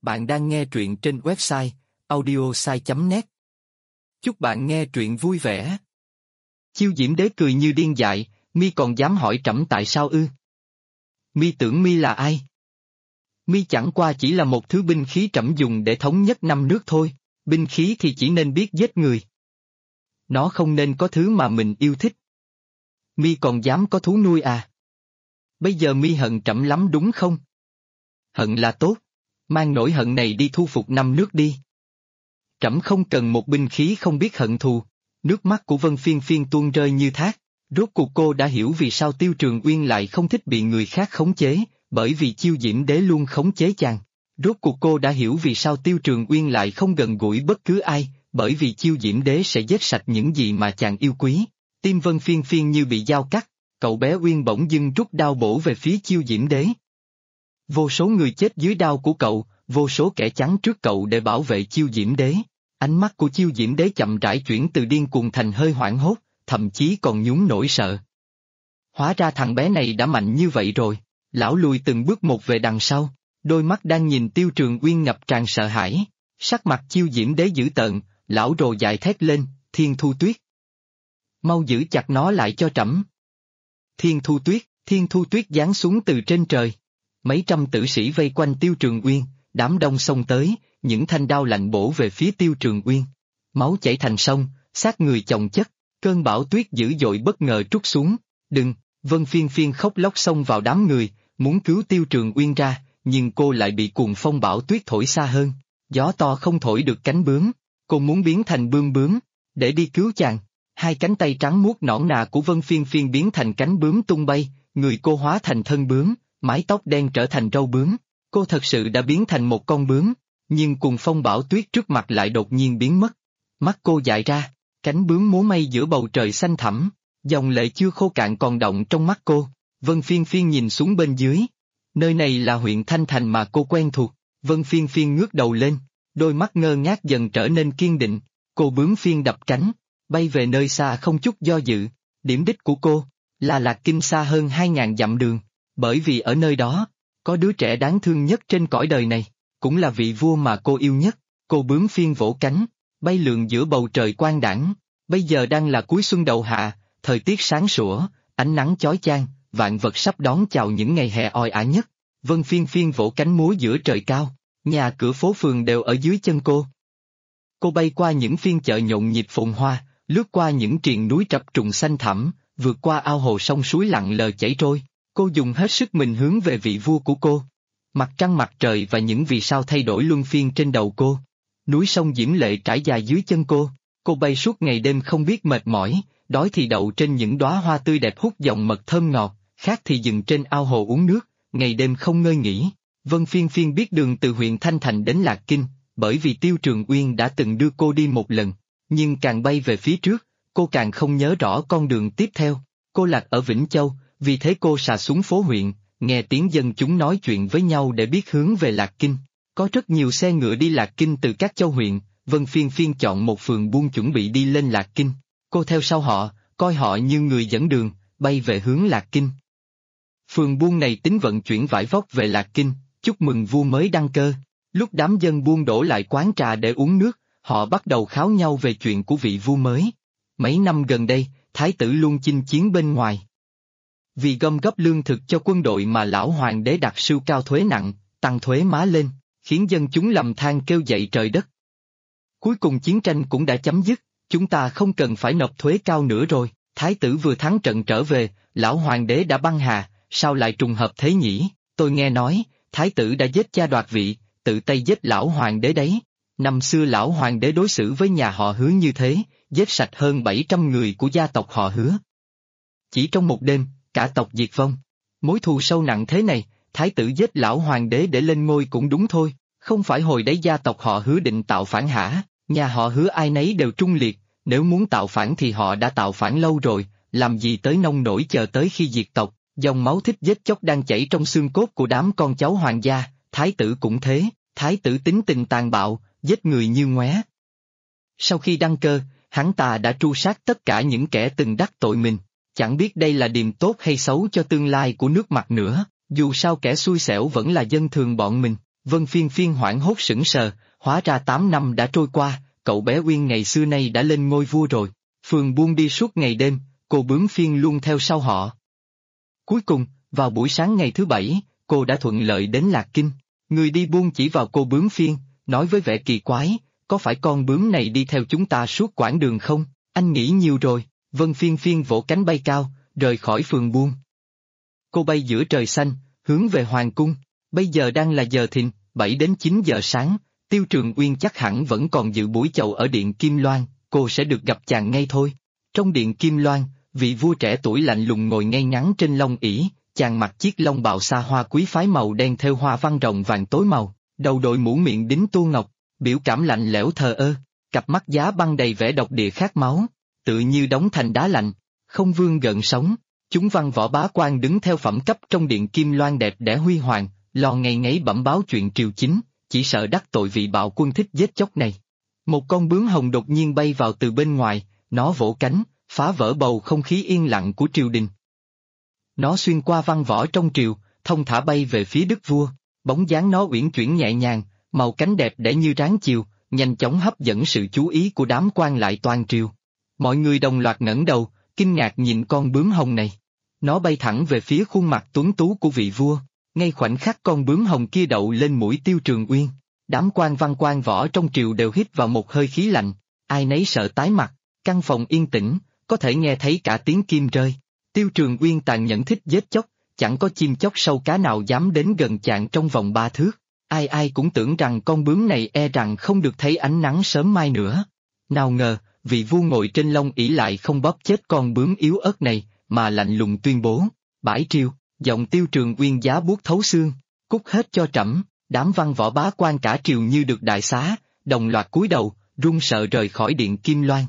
Bạn đang nghe truyện trên website audiosai.net. Chúc bạn nghe truyện vui vẻ. Chiêu Diễm Đế cười như điên dại, mi còn dám hỏi trẫm tại sao ư? Mi tưởng mi là ai? Mi chẳng qua chỉ là một thứ binh khí trẫm dùng để thống nhất năm nước thôi, binh khí thì chỉ nên biết giết người. Nó không nên có thứ mà mình yêu thích. Mi còn dám có thú nuôi à? Bây giờ mi hận trẫm lắm đúng không? Hận là tốt, mang nỗi hận này đi thu phục năm nước đi. Trẫm không cần một binh khí không biết hận thù. Nước mắt của Vân Phiên Phiên tuôn rơi như thác. Rốt cuộc cô đã hiểu vì sao Tiêu Trường Uyên lại không thích bị người khác khống chế, bởi vì Chiêu Diễm Đế luôn khống chế chàng. Rốt cuộc cô đã hiểu vì sao Tiêu Trường Uyên lại không gần gũi bất cứ ai, bởi vì Chiêu Diễm Đế sẽ giết sạch những gì mà chàng yêu quý. Tim Vân Phiên Phiên như bị dao cắt, cậu bé Uyên bỗng dưng rút đao bổ về phía Chiêu Diễm Đế. Vô số người chết dưới đao của cậu, vô số kẻ chắn trước cậu để bảo vệ Chiêu Diễm Đế. Ánh mắt của Chiêu Diễm Đế chậm rãi chuyển từ điên cuồng thành hơi hoảng hốt, thậm chí còn nhún nỗi sợ. Hóa ra thằng bé này đã mạnh như vậy rồi. Lão lùi từng bước một về đằng sau, đôi mắt đang nhìn Tiêu Trường Uyên ngập tràn sợ hãi. Sắc mặt Chiêu Diễm Đế dữ tợn, lão rồ dại thét lên, Thiên Thu Tuyết. Mau giữ chặt nó lại cho trẫm. Thiên Thu Tuyết giáng xuống từ trên trời. Mấy trăm tử sĩ vây quanh Tiêu Trường Uyên, đám đông xông tới, những thanh đao lạnh bổ về phía Tiêu Trường Uyên. Máu chảy thành sông, xác người chồng chất, cơn bão tuyết dữ dội bất ngờ trút xuống. Đừng, Vân Phiên Phiên khóc lóc xông vào đám người, muốn cứu Tiêu Trường Uyên ra, nhưng cô lại bị cuồng phong bão tuyết thổi xa hơn. Gió to không thổi được cánh bướm, cô muốn biến thành bươm bướm, để đi cứu chàng. Hai cánh tay trắng muốt nõn nà của Vân Phiên Phiên biến thành cánh bướm tung bay, người cô hóa thành thân bướm, mái tóc đen trở thành râu bướm. Cô thật sự đã biến thành một con bướm, nhưng cuồng phong bão tuyết trước mặt lại đột nhiên biến mất. Mắt cô dại ra, cánh bướm múa may giữa bầu trời xanh thẳm, dòng lệ chưa khô cạn còn đọng trong mắt cô. Vân Phiên Phiên nhìn xuống bên dưới. Nơi này là huyện Thanh Thành mà cô quen thuộc. Vân Phiên Phiên ngước đầu lên, đôi mắt ngơ ngác dần trở nên kiên định. Cô bướm phiên đập cánh, bay về nơi xa không chút do dự. Điểm đích của cô là Lạc Kinh xa hơn 2.000 dặm đường, bởi vì ở nơi đó có đứa trẻ đáng thương nhất trên cõi đời này, cũng là vị vua mà cô yêu nhất. Cô bướm phiên vỗ cánh, bay lượn giữa bầu trời quang đãng. Bây giờ đang là cuối xuân đầu hạ, thời tiết sáng sủa, ánh nắng chói chang, vạn vật sắp đón chào những ngày hè oi ả nhất. Vân Phiên Phiên vỗ cánh múa giữa trời cao, nhà cửa phố phường đều ở dưới chân cô. Cô bay qua những phiên chợ nhộn nhịp phồn hoa, lướt qua những triền núi trập trùng xanh thẳm, vượt qua ao hồ sông suối lặng lờ chảy trôi. Cô dùng hết sức mình hướng về vị vua của cô. Mặt trăng mặt trời và những vì sao thay đổi luân phiên trên đầu cô. Núi sông diễm lệ trải dài dưới chân cô. Cô bay suốt ngày đêm không biết mệt mỏi, đói thì đậu trên những đóa hoa tươi đẹp hút dòng mật thơm ngọt, khát thì dừng trên ao hồ uống nước, ngày đêm không ngơi nghỉ. Vân Phiên Phiên biết đường từ huyện Thanh Thành đến Lạc Kinh, bởi vì Tiêu Trường Uyên đã từng đưa cô đi một lần, nhưng càng bay về phía trước, cô càng không nhớ rõ con đường tiếp theo. Cô lạc ở Vĩnh Châu, vì thế cô sà xuống phố huyện, nghe tiếng dân chúng nói chuyện với nhau để biết hướng về Lạc Kinh. Có rất nhiều xe ngựa đi Lạc Kinh từ các châu huyện. Vân Phiên Phiên chọn một phường buôn chuẩn bị đi lên Lạc Kinh. Cô theo sau họ, coi họ như người dẫn đường, bay về hướng Lạc Kinh. Phường buôn này tính vận chuyển vải vóc về Lạc Kinh, chúc mừng vua mới đăng cơ. Lúc đám dân buôn đổ lại quán trà để uống nước, họ bắt đầu kháo nhau về chuyện của vị vua mới. Mấy năm gần đây, thái tử luôn chinh chiến bên ngoài. Vì gom góp lương thực cho quân đội mà lão hoàng đế đặt sưu cao thuế nặng, tăng thuế má lên, khiến dân chúng lầm than kêu dậy trời đất. Cuối cùng chiến tranh cũng đã chấm dứt, chúng ta không cần phải nộp thuế cao nữa rồi. Thái tử vừa thắng trận trở về, lão hoàng đế đã băng hà, sao lại trùng hợp thế nhỉ? Tôi nghe nói, thái tử đã giết cha đoạt vị, tự tay giết lão hoàng đế đấy. Năm xưa lão hoàng đế đối xử với nhà họ Hứa như thế, giết sạch hơn 700 người của gia tộc họ Hứa. Chỉ trong một đêm, cả tộc diệt vong. Mối thù sâu nặng thế này, thái tử giết lão hoàng đế để lên ngôi cũng đúng thôi. Không phải hồi đấy gia tộc họ Hứa định tạo phản hả? Nhà họ Hứa ai nấy đều trung liệt, nếu muốn tạo phản thì họ đã tạo phản lâu rồi, làm gì tới nông nổi chờ tới khi diệt tộc. Dòng máu thích giết chóc đang chảy trong xương cốt của đám con cháu hoàng gia, thái tử cũng thế, thái tử tính tình tàn bạo, giết người như ngoé. Sau khi đăng cơ, hắn ta đã tru sát tất cả những kẻ từng đắc tội mình, chẳng biết đây là điềm tốt hay xấu cho tương lai của nước Mặt nữa, dù sao kẻ xui xẻo vẫn là dân thường bọn mình. Vân Phiên Phiên hoảng hốt sững sờ, hóa ra 8 năm đã trôi qua, cậu bé Uyên ngày xưa nay đã lên ngôi vua rồi. Phường buôn đi suốt ngày đêm, cô Bướm Phiên luôn theo sau họ. Cuối cùng, vào buổi sáng ngày thứ bảy, cô đã thuận lợi đến Lạc Kinh. Người đi buôn chỉ vào cô Bướm Phiên, nói với vẻ kỳ quái, có phải con bướm này đi theo chúng ta suốt quãng đường không? Anh nghĩ nhiều rồi. Vân Phiên Phiên vỗ cánh bay cao, rời khỏi phường buôn. Cô bay giữa trời xanh, hướng về hoàng cung. Bây giờ đang là giờ thìn, 7 đến 9 giờ sáng, Tiêu Trường Uyên chắc hẳn vẫn còn dự buổi chầu ở điện Kim Loan, cô sẽ được gặp chàng ngay thôi. Trong điện Kim Loan, vị vua trẻ tuổi lạnh lùng ngồi ngay ngắn trên long ỷ, chàng mặc chiếc long bào xa hoa quý phái màu đen thêu hoa văn rồng vàng tối màu, đầu đội mũ miệng đính tua ngọc, biểu cảm lạnh lẽo thờ ơ, cặp mắt giá băng đầy vẻ độc địa khát máu, tự như đóng thành đá lạnh, không vương gợn sóng. Chúng văn võ bá quan đứng theo phẩm cấp trong điện Kim Loan đẹp đẽ huy hoàng, lo ngày ngáy bẩm báo chuyện triều chính, chỉ sợ đắc tội vị bạo quân thích giết chóc này. Một con bướm hồng đột nhiên bay vào từ bên ngoài, nó vỗ cánh, phá vỡ bầu không khí yên lặng của triều đình. Nó xuyên qua văn võ trong triều, thông thả bay về phía đức vua, bóng dáng nó uyển chuyển nhẹ nhàng, màu cánh đẹp đẽ như ráng chiều, nhanh chóng hấp dẫn sự chú ý của đám quan lại toàn triều. Mọi người đồng loạt ngẩng đầu, kinh ngạc nhìn con bướm hồng này. Nó bay thẳng về phía khuôn mặt tuấn tú của vị vua, ngay khoảnh khắc con bướm hồng kia đậu lên mũi Tiêu Trường Uyên. Đám quan võ trong triều đều hít vào một hơi khí lạnh, ai nấy sợ tái mặt, căn phòng yên tĩnh, có thể nghe thấy cả tiếng kim rơi. Tiêu Trường Uyên tàn nhẫn thích giết chóc, chẳng có chim chóc sâu cá nào dám đến gần chàng trong vòng 3 thước. Ai cũng tưởng rằng con bướm này e rằng không được thấy ánh nắng sớm mai nữa. Nào ngờ, vị vua ngồi trên long ỷ lại không bóp chết con bướm yếu ớt này, mà lạnh lùng tuyên bố, bãi triều, giọng Tiêu Trường Uyên giá buốt thấu xương, cút hết cho trẫm. Đám văn võ bá quan cả triều như được đại xá, đồng loạt cúi đầu, run sợ rời khỏi điện Kim Loan.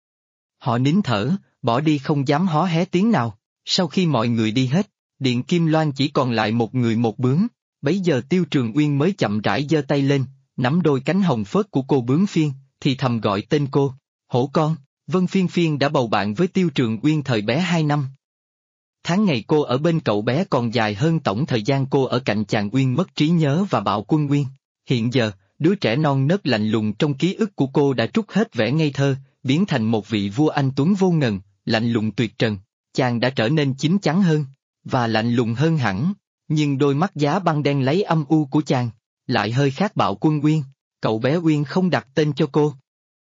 Họ nín thở, bỏ đi không dám hó hé tiếng nào. Sau khi mọi người đi hết, điện Kim Loan chỉ còn lại một người một bướm. Bấy giờ Tiêu Trường Uyên mới chậm rãi giơ tay lên, nắm đôi cánh hồng phớt của cô Bướm Phiên, thì thầm gọi tên cô, hổ con. Vân Phiên Phiên đã bầu bạn với Tiêu Trường Uyên thời bé 2 năm. Tháng ngày cô ở bên cậu bé còn dài hơn tổng thời gian cô ở cạnh chàng Uyên mất trí nhớ và bạo quân Uyên. Hiện giờ, đứa trẻ non nớt lạnh lùng trong ký ức của cô đã trút hết vẻ ngây thơ, biến thành một vị vua anh tuấn vô ngần, lạnh lùng tuyệt trần. Chàng đã trở nên chín chắn hơn, và lạnh lùng hơn hẳn, nhưng đôi mắt giá băng đen lấy âm u của chàng, lại hơi khác bạo quân Uyên. Cậu bé Uyên không đặt tên cho cô.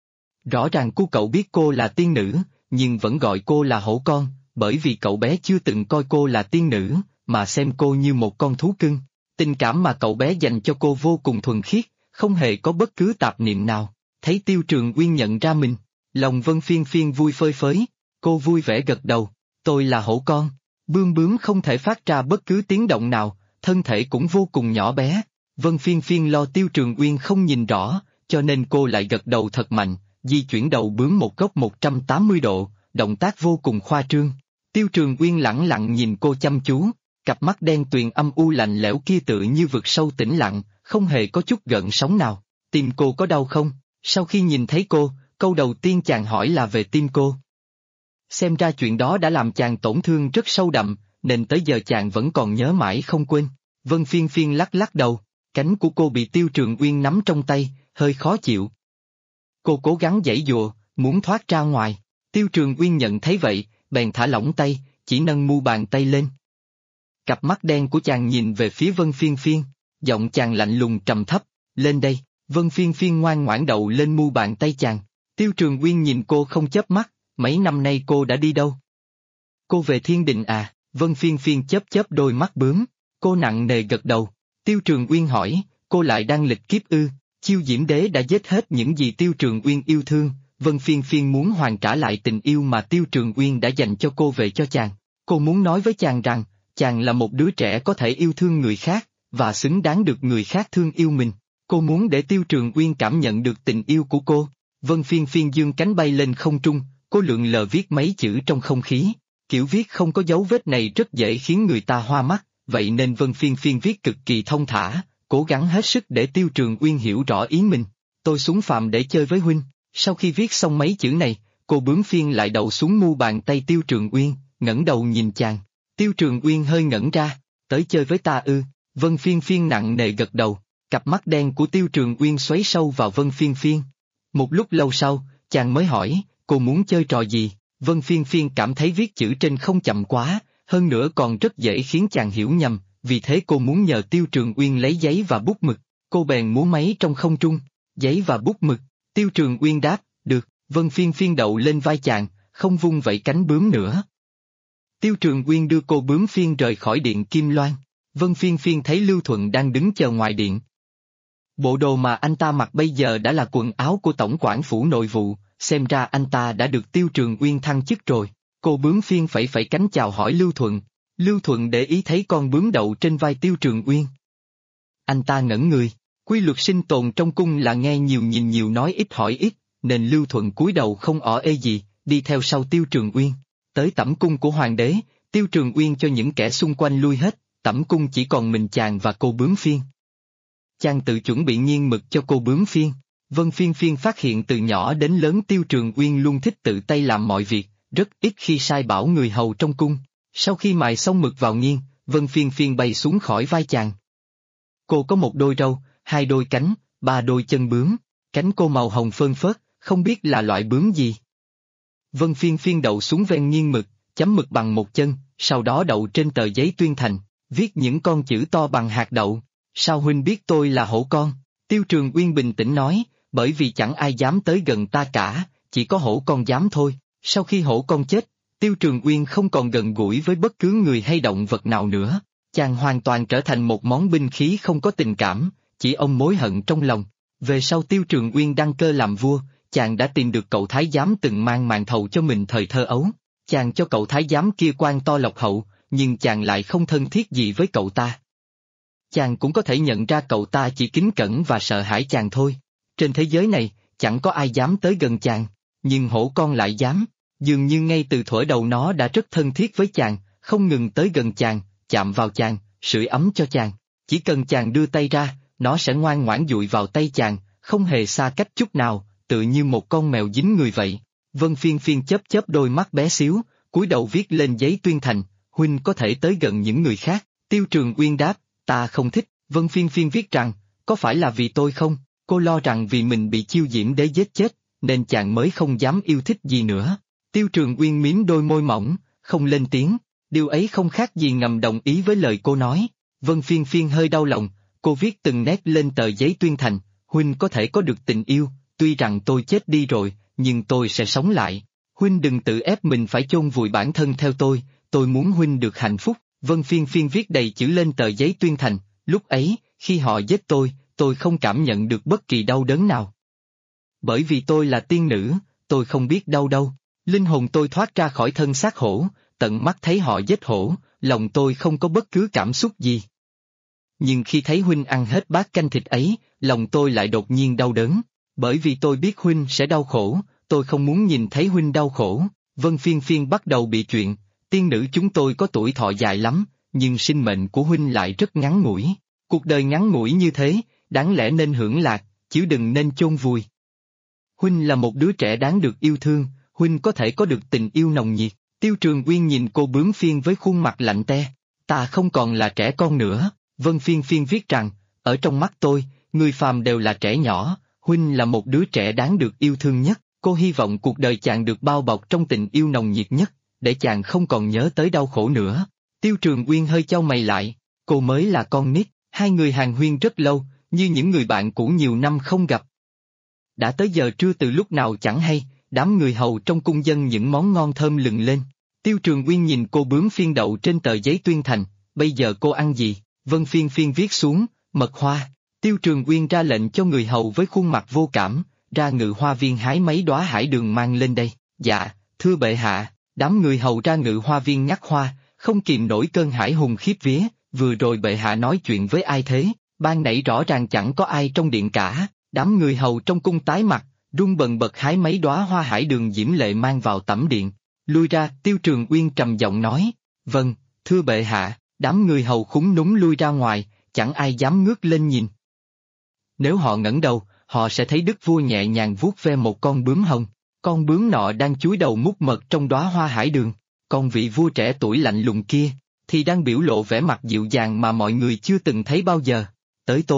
Rõ ràng cậu biết cô là tiên nữ, nhưng vẫn gọi cô là hổ con, bởi vì cậu bé chưa từng coi cô là tiên nữ, mà xem cô như một con thú cưng. Tình cảm mà cậu bé dành cho cô vô cùng thuần khiết, không hề có bất cứ tạp niệm nào. Thấy Tiêu Trường Uyên nhận ra mình, lòng Vân Phiên Phiên vui phơi phới, cô vui vẻ gật đầu, tôi là hổ con. Bướm bướm không thể phát ra bất cứ tiếng động nào, thân thể cũng vô cùng nhỏ bé. Vân Phiên Phiên lo Tiêu Trường Uyên không nhìn rõ, cho nên cô lại gật đầu thật mạnh, di chuyển đầu bướm một góc 180 độ, động tác vô cùng khoa trương. Tiêu Trường Uyên lẳng lặng nhìn cô chăm chú, cặp mắt đen tuyền âm u lạnh lẽo kia tựa như vực sâu tĩnh lặng, không hề có chút gợn sóng nào. Tim cô có đau không? Sau khi nhìn thấy cô, câu đầu tiên chàng hỏi là về tim cô. Xem ra chuyện đó đã làm chàng tổn thương rất sâu đậm, nên tới giờ chàng vẫn còn nhớ mãi không quên. Vân Phiên Phiên lắc lắc đầu, cánh của cô bị Tiêu Trường Uyên nắm trong tay, hơi khó chịu. Cô cố gắng giãy giụa, muốn thoát ra ngoài. Tiêu Trường Uyên nhận thấy vậy, bèn thả lỏng tay, chỉ nâng mu bàn tay lên. Cặp mắt đen của chàng nhìn về phía Vân Phiên Phiên, giọng chàng lạnh lùng trầm thấp, lên đây. Vân Phiên Phiên ngoan ngoãn đậu lên mu bàn tay chàng. Tiêu Trường Uyên nhìn cô không chớp mắt, mấy năm nay cô đã đi đâu? Cô về Thiên Đình à? Vân Phiên Phiên chớp chớp đôi mắt bướm, cô nặng nề gật đầu. Tiêu Trường Uyên hỏi, cô lại đang lịch kiếp ư? Chiêu Diễm Đế đã giết hết những gì Tiêu Trường Uyên yêu thương, Vân Phiên Phiên muốn hoàn trả lại tình yêu mà Tiêu Trường Uyên đã dành cho cô về cho chàng. Cô muốn nói với chàng rằng, chàng là một đứa trẻ có thể yêu thương người khác, và xứng đáng được người khác thương yêu mình. Cô muốn để Tiêu Trường Uyên cảm nhận được tình yêu của cô. Vân Phiên Phiên dương cánh bay lên không trung, cô lượn lờ viết mấy chữ trong không khí. Kiểu viết không có dấu vết này rất dễ khiến người ta hoa mắt, vậy nên Vân Phiên Phiên viết cực kỳ thông thả, cố gắng hết sức để Tiêu Trường Uyên hiểu rõ ý mình. Tôi xuống phàm để chơi với huynh. Sau khi viết xong mấy chữ này, cô Bướm Phiên lại đậu xuống mu bàn tay Tiêu Trường Uyên, ngẩng đầu nhìn chàng. Tiêu Trường Uyên hơi ngẩn ra, tới chơi với ta ư? Vân Phiên Phiên nặng nề gật đầu. Cặp mắt đen của Tiêu Trường Uyên xoáy sâu vào Vân Phiên Phiên. Một lúc lâu sau, chàng mới hỏi, cô muốn chơi trò gì? Vân Phiên Phiên cảm thấy viết chữ trên không chậm quá, hơn nữa còn rất dễ khiến chàng hiểu nhầm, vì thế cô muốn nhờ Tiêu Trường Uyên lấy giấy và bút mực. Cô bèn múa máy trong không trung, giấy và bút mực. Tiêu Trường Uyên đáp, được. Vân Phiên Phiên đậu lên vai chàng, không vung vẩy cánh bướm nữa. Tiêu Trường Uyên đưa cô bướm phiên rời khỏi điện Kim Loan. Vân Phiên Phiên thấy Lưu Thuận đang đứng chờ ngoài điện. Bộ đồ mà anh ta mặc bây giờ đã là quần áo của Tổng quản phủ nội vụ, xem ra anh ta đã được Tiêu Trường Uyên thăng chức rồi. Cô bướm phiên phẩy phẩy cánh chào hỏi Lưu Thuận. Lưu Thuận để ý thấy con bướm đậu trên vai Tiêu Trường Uyên. Anh ta ngẩn người, quy luật sinh tồn trong cung là nghe nhiều nhìn nhiều nói ít hỏi ít, nên Lưu Thuận cúi đầu không ỏ ê gì, đi theo sau Tiêu Trường Uyên. Tới tẩm cung của hoàng đế, Tiêu Trường Uyên cho những kẻ xung quanh lui hết, tẩm cung chỉ còn mình chàng và cô bướm phiên. Chàng tự chuẩn bị nghiêng mực cho cô bướm phiên. Vân Phiên Phiên phát hiện từ nhỏ đến lớn Tiêu Trường Uyên luôn thích tự tay làm mọi việc, rất ít khi sai bảo người hầu trong cung. Sau khi mài xong mực vào nghiêng, Vân Phiên Phiên bay xuống khỏi vai chàng. Cô có một đôi râu, hai đôi cánh, ba đôi chân bướm, cánh cô màu hồng phơn phớt, không biết là loại bướm gì. Vân Phiên Phiên đậu xuống ven nghiêng mực, chấm mực bằng một chân, sau đó đậu trên tờ giấy tuyên thành, viết những con chữ to bằng hạt đậu. Sao huynh biết tôi là hổ con? Tiêu Trường Uyên bình tĩnh nói, bởi vì chẳng ai dám tới gần ta cả, chỉ có hổ con dám thôi. Sau khi hổ con chết, Tiêu Trường Uyên không còn gần gũi với bất cứ người hay động vật nào nữa. Chàng hoàn toàn trở thành một món binh khí không có tình cảm, chỉ ôm mối hận trong lòng. Về sau Tiêu Trường Uyên đăng cơ làm vua, chàng đã tìm được cậu thái giám từng mang màn thầu cho mình thời thơ ấu. Chàng cho cậu thái giám kia quan to lộc hậu, nhưng chàng lại không thân thiết gì với cậu ta. Chàng cũng có thể nhận ra cậu ta chỉ kính cẩn và sợ hãi chàng thôi. Trên thế giới này, chẳng có ai dám tới gần chàng, nhưng hổ con lại dám. Dường như ngay từ thuở đầu nó đã rất thân thiết với chàng, không ngừng tới gần chàng, chạm vào chàng, sưởi ấm cho chàng. Chỉ cần chàng đưa tay ra, nó sẽ ngoan ngoãn dụi vào tay chàng, không hề xa cách chút nào, tự như một con mèo dính người vậy. Vân Phiên Phiên chớp chớp đôi mắt bé xíu, cúi đầu viết lên giấy tuyên thành, huynh có thể tới gần những người khác. Tiêu Trường Uyên đáp, ta không thích. Vân Phiên Phiên viết rằng, có phải là vì tôi không? Cô lo rằng vì mình bị Chiêu Diễm Đế giết chết, nên chàng mới không dám yêu thích gì nữa. Tiêu Trường Uyên mím đôi môi mỏng, không lên tiếng, điều ấy không khác gì ngầm đồng ý với lời cô nói. Vân Phiên Phiên hơi đau lòng, cô viết từng nét lên tờ giấy tuyên thành, huynh có thể có được tình yêu, tuy rằng tôi chết đi rồi, nhưng tôi sẽ sống lại. Huynh đừng tự ép mình phải chôn vùi bản thân theo tôi muốn huynh được hạnh phúc. Vân Phiên Phiên viết đầy chữ lên tờ giấy tuyên thành, lúc ấy, khi họ giết tôi không cảm nhận được bất kỳ đau đớn nào. Bởi vì tôi là tiên nữ, tôi không biết đau đâu. Linh hồn tôi thoát ra khỏi thân xác hổ, tận mắt thấy họ giết hổ, lòng tôi không có bất cứ cảm xúc gì. Nhưng khi thấy huynh ăn hết bát canh thịt ấy, lòng tôi lại đột nhiên đau đớn, bởi vì tôi biết huynh sẽ đau khổ, tôi không muốn nhìn thấy huynh đau khổ. Vân Phiên Phiên bắt đầu bị chuyện, tiên nữ chúng tôi có tuổi thọ dài lắm, nhưng sinh mệnh của huynh lại rất ngắn ngủi. Cuộc đời ngắn ngủi như thế, đáng lẽ nên hưởng lạc, chứ đừng nên chôn vùi. Huynh là một đứa trẻ đáng được yêu thương, huynh có thể có được tình yêu nồng nhiệt. Tiêu Trường Uyên nhìn cô bướm phiên với khuôn mặt lạnh te, ta không còn là trẻ con nữa. Vân Phiên Phiên viết rằng, ở trong mắt tôi, người phàm đều là trẻ nhỏ, huynh là một đứa trẻ đáng được yêu thương nhất. Cô hy vọng cuộc đời chàng được bao bọc trong tình yêu nồng nhiệt nhất, để chàng không còn nhớ tới đau khổ nữa. Tiêu Trường Uyên hơi chau mày lại, cô mới là con nít, hai người hàn huyên rất lâu, như những người bạn cũ nhiều năm không gặp. Đã tới giờ trưa từ lúc nào chẳng hay, đám người hầu trong cung dâng những món ngon thơm lừng lên. Tiêu Trường Uyên nhìn cô bướm phiên đậu trên tờ giấy tuyên thành, bây giờ cô ăn gì? Vân Phiên Phiên viết xuống, mật hoa. Tiêu Trường Uyên ra lệnh cho người hầu với khuôn mặt vô cảm, ra ngự hoa viên hái mấy đóa hải đường mang lên đây. Dạ, thưa bệ hạ. Đám người hầu ra ngự hoa viên nhặt hoa, không kìm nổi cơn hải hùng khiếp vía. Vừa rồi bệ hạ nói chuyện với ai thế? Ban nãy rõ ràng chẳng có ai trong điện cả. Đám người hầu trong cung tái mặt, run bần bật hái mấy đóa hoa hải đường diễm lệ mang vào tẩm điện. Lui ra, Tiêu Trường Uyên trầm giọng nói, vâng, thưa bệ hạ. Đám người hầu khúm núm lui ra ngoài, chẳng ai dám ngước lên nhìn. Nếu họ ngẩng đầu, họ sẽ thấy đức vua nhẹ nhàng vuốt ve một con bướm hồng. Con bướm nọ đang chúi đầu mút mật trong đóa hoa hải đường. Còn vị vua trẻ tuổi lạnh lùng kia, thì đang biểu lộ vẻ mặt dịu dàng mà mọi người chưa từng thấy bao giờ. Tới tối,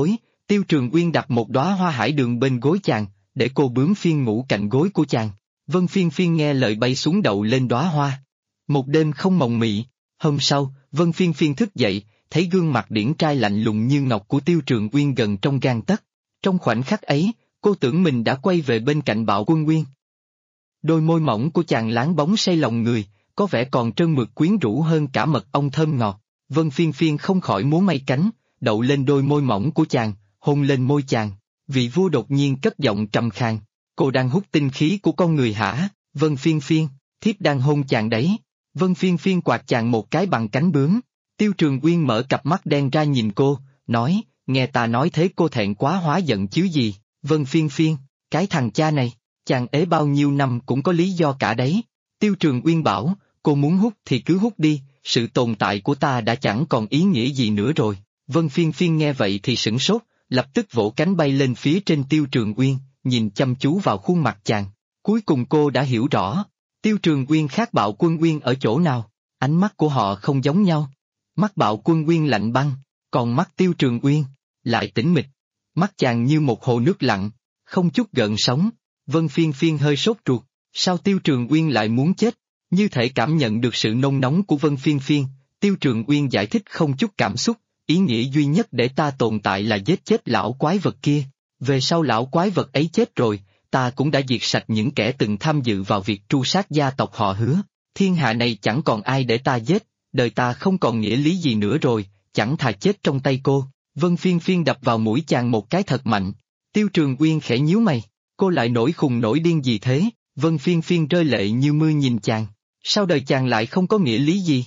Tiêu Trường Uyên đặt một đóa hoa hải đường bên gối chàng, để cô bướm phiên ngủ cạnh gối của chàng. Vân Phiên Phiên nghe lời bay xuống đậu lên đóa hoa. Một đêm không mộng mị, hôm sau, Vân Phiên Phiên thức dậy, thấy gương mặt điển trai lạnh lùng như ngọc của Tiêu Trường Uyên gần trong gang tấc. Trong khoảnh khắc ấy, cô tưởng mình đã quay về bên cạnh Bạo Quân Nguyên. Đôi môi mỏng của chàng láng bóng say lòng người, có vẻ còn trơn mượt quyến rũ hơn cả mật ong thơm ngọt. Vân Phiên Phiên không khỏi múa may cánh, đậu lên đôi môi mỏng của chàng, hôn lên môi chàng. Vị vua đột nhiên cất giọng trầm khàn. Cô đang hút tinh khí của con người hả? Vân Phiên Phiên, thiếp đang hôn chàng đấy. Vân Phiên Phiên quạt chàng một cái bằng cánh bướm. Tiêu Trường Uyên mở cặp mắt đen ra nhìn cô, nói, nghe ta nói thế cô thẹn quá hóa giận chứ gì. Vân Phiên Phiên, cái thằng cha này, chàng ế bao nhiêu năm cũng có lý do cả đấy. Tiêu Trường Uyên bảo, cô muốn hút thì cứ hút đi, sự tồn tại của ta đã chẳng còn ý nghĩa gì nữa rồi. Vân Phiên Phiên nghe vậy thì sửng sốt, lập tức vỗ cánh bay lên phía trên Tiêu Trường Uyên, nhìn chăm chú vào khuôn mặt chàng. Cuối cùng cô đã hiểu rõ, Tiêu Trường Uyên khác Bạo Quân Nguyên ở chỗ nào, ánh mắt của họ không giống nhau. Mắt Bạo Quân Nguyên lạnh băng, còn mắt Tiêu Trường Uyên lại tĩnh mịch. Mắt chàng như một hồ nước lặng, không chút gợn sóng. Vân Phiên Phiên hơi sốt ruột, sao Tiêu Trường Uyên lại muốn chết? Như thể cảm nhận được sự nôn nóng của Vân Phiên Phiên, Tiêu Trường Uyên giải thích không chút cảm xúc, ý nghĩa duy nhất để ta tồn tại là giết chết lão quái vật kia. Về sau lão quái vật ấy chết rồi, ta cũng đã diệt sạch những kẻ từng tham dự vào việc tru sát gia tộc họ Hứa. Thiên hạ này chẳng còn ai để ta giết, đời ta không còn nghĩa lý gì nữa rồi, chẳng thà chết trong tay cô. Vân Phiên Phiên đập vào mũi chàng một cái thật mạnh. Tiêu Trường Uyên khẽ nhíu mày, cô lại nổi khùng nổi điên gì thế? Vân Phiên Phiên rơi lệ như mưa nhìn chàng, sao đời chàng lại không có nghĩa lý gì?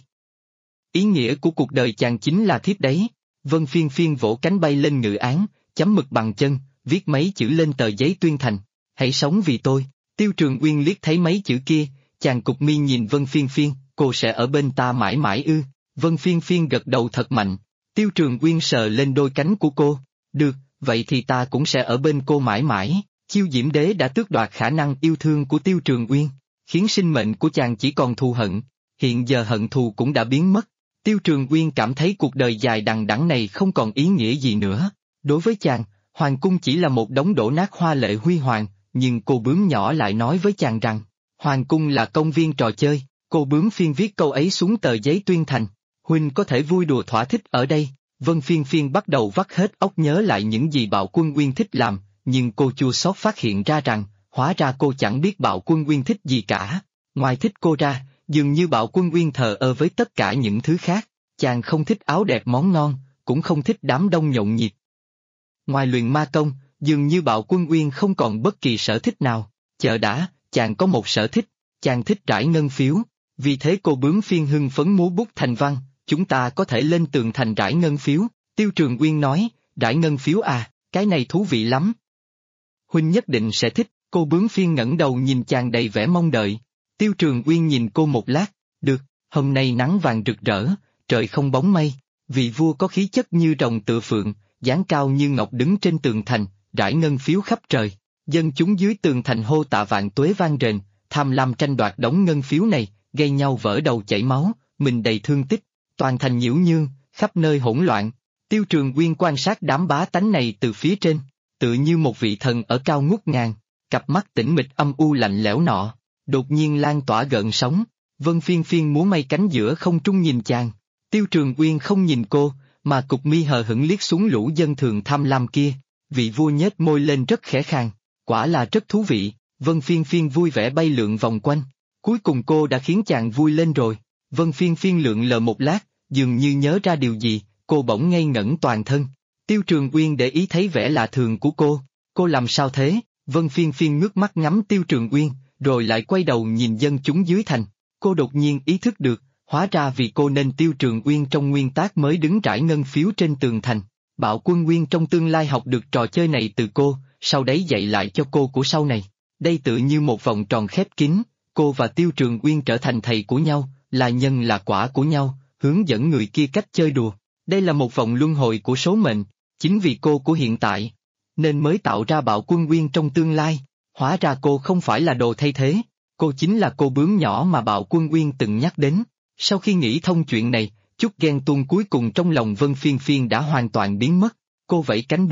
Ý nghĩa của cuộc đời chàng chính là thiếp đấy. Vân Phiên Phiên vỗ cánh bay lên ngự án, chấm mực bằng chân, viết mấy chữ lên tờ giấy tuyên thành. Hãy sống vì tôi. Tiêu Trường Uyên liếc thấy mấy chữ kia, chàng cụp mi nhìn Vân Phiên Phiên, cô sẽ ở bên ta mãi mãi ư? Vân Phiên Phiên gật đầu thật mạnh. Tiêu Trường Uyên sờ lên đôi cánh của cô. Được, vậy thì ta cũng sẽ ở bên cô mãi mãi. Chiêu Diễm Đế đã tước đoạt khả năng yêu thương của Tiêu Trường Uyên, khiến sinh mệnh của chàng chỉ còn thù hận. Hiện giờ hận thù cũng đã biến mất. Tiêu Trường Uyên cảm thấy cuộc đời dài đằng đẵng này không còn ý nghĩa gì nữa. Đối với chàng, Hoàng cung chỉ là một đống đổ nát hoa lệ huy hoàng, nhưng cô bướm nhỏ lại nói với chàng rằng, Hoàng cung là công viên trò chơi. Cô bướm Phiên viết câu ấy xuống tờ giấy tuyên thành. Huynh có thể vui đùa thỏa thích ở đây. Vân Phiên Phiên bắt đầu vắt hết óc nhớ lại những gì Bạo Quân Nguyên thích làm, nhưng cô chua xót phát hiện ra rằng, hóa ra cô chẳng biết Bạo Quân Nguyên thích gì cả. Ngoài thích cô ra, dường như Bạo Quân Nguyên thờ ơ với tất cả những thứ khác. Chàng không thích áo đẹp món ngon, cũng không thích đám đông nhộn nhịp. Ngoài luyện ma công, dường như Bạo Quân Nguyên không còn bất kỳ sở thích nào. Chờ đã, chàng có một sở thích, chàng thích rải ngân phiếu. Vì thế cô bướm Phiên hưng phấn múa bút thành văn, chúng ta có thể lên tường thành rải ngân phiếu. Tiêu Trường Uyên nói, rải ngân phiếu à, cái này thú vị lắm. Huynh nhất định sẽ thích. Cô bướm Phiên ngẩng đầu nhìn chàng đầy vẻ mong đợi. Tiêu Trường Uyên nhìn cô một lát, được, hôm nay nắng vàng rực rỡ, trời không bóng mây, vị vua có khí chất như rồng tựa phượng, dáng cao như ngọc đứng trên tường thành, rải ngân phiếu khắp trời. Dân chúng dưới tường thành hô tạ vạn tuế vang rền, tham lam tranh đoạt đống ngân phiếu này, gây nhau vỡ đầu chảy máu, mình đầy thương tích, toàn thành nhiễu nhương, khắp nơi hỗn loạn. Tiêu Trường Uyên quan sát đám bá tánh này từ phía trên, tựa như một vị thần ở cao ngút ngàn, cặp mắt tĩnh mịch âm u lạnh lẽo nọ, đột nhiên lan tỏa gợn sóng. Vân Phiên Phiên múa may cánh giữa không trung nhìn chàng. Tiêu Trường Uyên không nhìn cô, mà cụp mi hờ hững liếc xuống lũ dân thường tham lam kia. Vị vua nhếch môi lên rất khẽ khàng, quả là rất thú vị. Vân Phiên Phiên vui vẻ bay lượn vòng quanh. Cuối cùng cô đã khiến chàng vui lên rồi. Vân Phiên Phiên lượn lờ một lát, dường như nhớ ra điều gì, cô bỗng ngây ngẩn toàn thân. Tiêu Trường Uyên để ý thấy vẻ lạ thường của cô làm sao thế? Vân Phiên Phiên ngước mắt ngắm Tiêu Trường Uyên, rồi lại quay đầu nhìn dân chúng dưới thành. Cô đột nhiên ý thức được, hóa ra vì cô nên Tiêu Trường Uyên trong nguyên tác mới đứng rải ngân phiếu trên tường thành. Bạo Quân Nguyên trong tương lai học được trò chơi này từ cô, sau đấy dạy lại cho cô của sau này. Đây tựa như một vòng tròn khép kín, cô và Tiêu Trường Uyên trở thành thầy của nhau, là nhân là quả của nhau, hướng dẫn người kia cách chơi đùa. Đây là một vòng luân hồi của số mệnh, chính vì cô của hiện tại, nên mới tạo ra Bạo Quân Nguyên trong tương lai. Hóa ra cô không phải là đồ thay thế, cô chính là cô bướm nhỏ mà Bạo Quân Nguyên từng nhắc đến. Sau khi nghĩ thông chuyện này, chút ghen tuông cuối cùng trong lòng Vân Phiên Phiên đã hoàn toàn biến mất. Cô vẫy cánh bướm,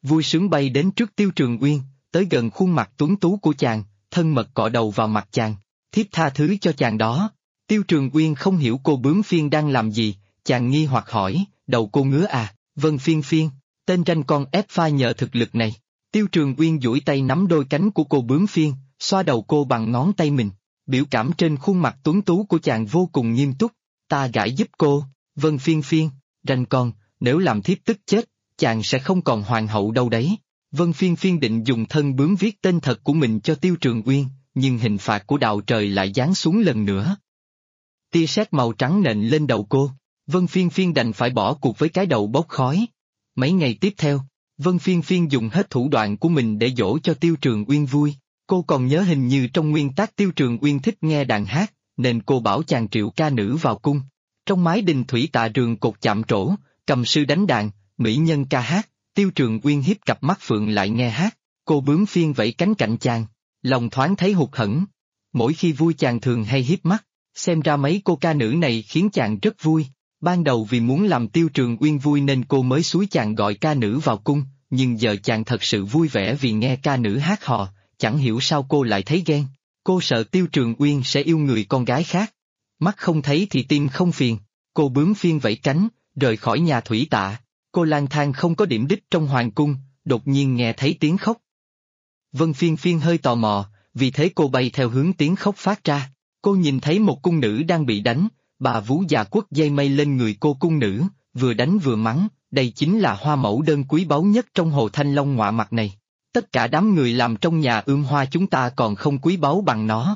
vui sướng bay đến trước Tiêu Trường Uyên, tới gần khuôn mặt tuấn tú của chàng, thân mật cọ đầu vào mặt chàng, thiếp tha thứ cho chàng đó. Tiêu Trường Uyên không hiểu cô bướm phiên đang làm gì, chàng nghi hoặc hỏi, đầu cô ngứa à, vâng phiên phiên, tên ranh con ép pha nhờ thực lực này. Tiêu Trường Uyên duỗi tay nắm đôi cánh của cô bướm phiên, xoa đầu cô bằng ngón tay mình, biểu cảm trên khuôn mặt tuấn tú của chàng vô cùng nghiêm túc, ta gãi giúp cô, vâng phiên phiên, ranh con, nếu làm thiếp tức chết, chàng sẽ không còn hoàng hậu đâu đấy. Vân Phiên Phiên định dùng thân bướm viết tên thật của mình cho Tiêu Trường Uyên, nhưng hình phạt của đạo trời lại giáng xuống lần nữa. Tia sét màu trắng nện lên đầu cô, Vân Phiên Phiên đành phải bỏ cuộc với cái đầu bốc khói. Mấy ngày tiếp theo, Vân Phiên Phiên dùng hết thủ đoạn của mình để dỗ cho Tiêu Trường Uyên vui. Cô còn nhớ hình như trong nguyên tắc Tiêu Trường Uyên thích nghe đàn hát, nên cô bảo chàng triệu ca nữ vào cung. Trong mái đình thủy tạ rường cột chạm trổ, cầm sư đánh đàn, mỹ nhân ca hát, Tiêu Trường Uyên hiếp cặp mắt phượng lại nghe hát, cô bướm phiên vẫy cánh cạnh chàng, lòng thoáng thấy hụt hẫng. Mỗi khi vui chàng thường hay hiếp mắt, xem ra mấy cô ca nữ này khiến chàng rất vui. Ban đầu vì muốn làm Tiêu Trường Uyên vui nên cô mới xúi chàng gọi ca nữ vào cung, nhưng giờ chàng thật sự vui vẻ vì nghe ca nữ hát hò, chẳng hiểu sao cô lại thấy ghen. Cô sợ Tiêu Trường Uyên sẽ yêu người con gái khác. Mắt không thấy thì tim không phiền, cô bướm phiên vẫy cánh, rời khỏi nhà thủy tạ. Cô lang thang không có điểm đích trong hoàng cung, đột nhiên nghe thấy tiếng khóc. Vân Phiên Phiên hơi tò mò, vì thế cô bay theo hướng tiếng khóc phát ra. Cô nhìn thấy một cung nữ đang bị đánh, bà vú già quất dây mây lên người cô cung nữ, vừa đánh vừa mắng, đây chính là hoa mẫu đơn quý báu nhất trong hồ Thanh Long ngọa mặt này. Tất cả đám người làm trong nhà ươm hoa chúng ta còn không quý báu bằng nó.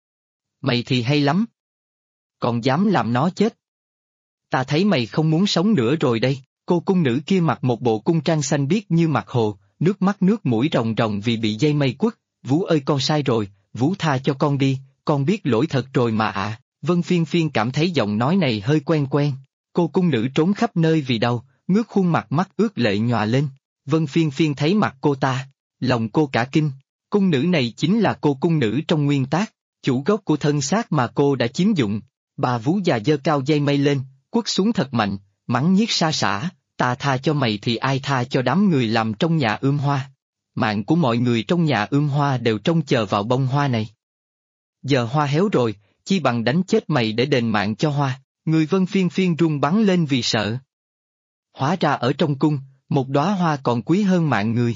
Mày thì hay lắm. Còn dám làm nó chết. Ta thấy mày không muốn sống nữa rồi đây. Cô cung nữ kia mặc một bộ cung trang xanh biếc như mặt hồ, nước mắt nước mũi ròng ròng vì bị dây mây quất. Vú ơi con sai rồi, Vú tha cho con đi, con biết lỗi thật rồi mà ạ. Vân Phiên Phiên cảm thấy giọng nói này hơi quen quen. Cô cung nữ trốn khắp nơi vì đau, ngước khuôn mặt mắt ướt lệ nhòa lên. Vân Phiên Phiên thấy mặt cô ta, lòng cô cả kinh. Cung nữ này chính là cô cung nữ trong nguyên tác, chủ gốc của thân xác mà cô đã chiếm dụng. Bà vú già giơ cao dây mây lên, quất xuống thật mạnh, mắng nhiếc sa sả, ta tha cho mày thì ai tha cho đám người làm trong nhà ươm hoa. Mạng của mọi người trong nhà ươm hoa đều trông chờ vào bông hoa này. Giờ hoa héo rồi, chi bằng đánh chết mày để đền mạng cho hoa. Người Vân Phiên Phiên run bắn lên vì sợ. Hóa ra ở trong cung, một đóa hoa còn quý hơn mạng người.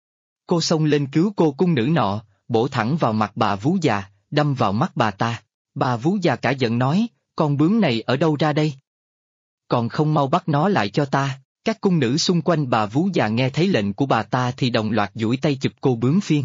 Cô xông lên cứu cô cung nữ nọ, bổ thẳng vào mặt bà vú già, đâm vào mắt bà ta. Bà vú già cả giận nói, con bướm này ở đâu ra đây? Còn không mau bắt nó lại cho ta. Các cung nữ xung quanh bà vú già nghe thấy lệnh của bà ta thì đồng loạt duỗi tay chụp cô bướm phiên.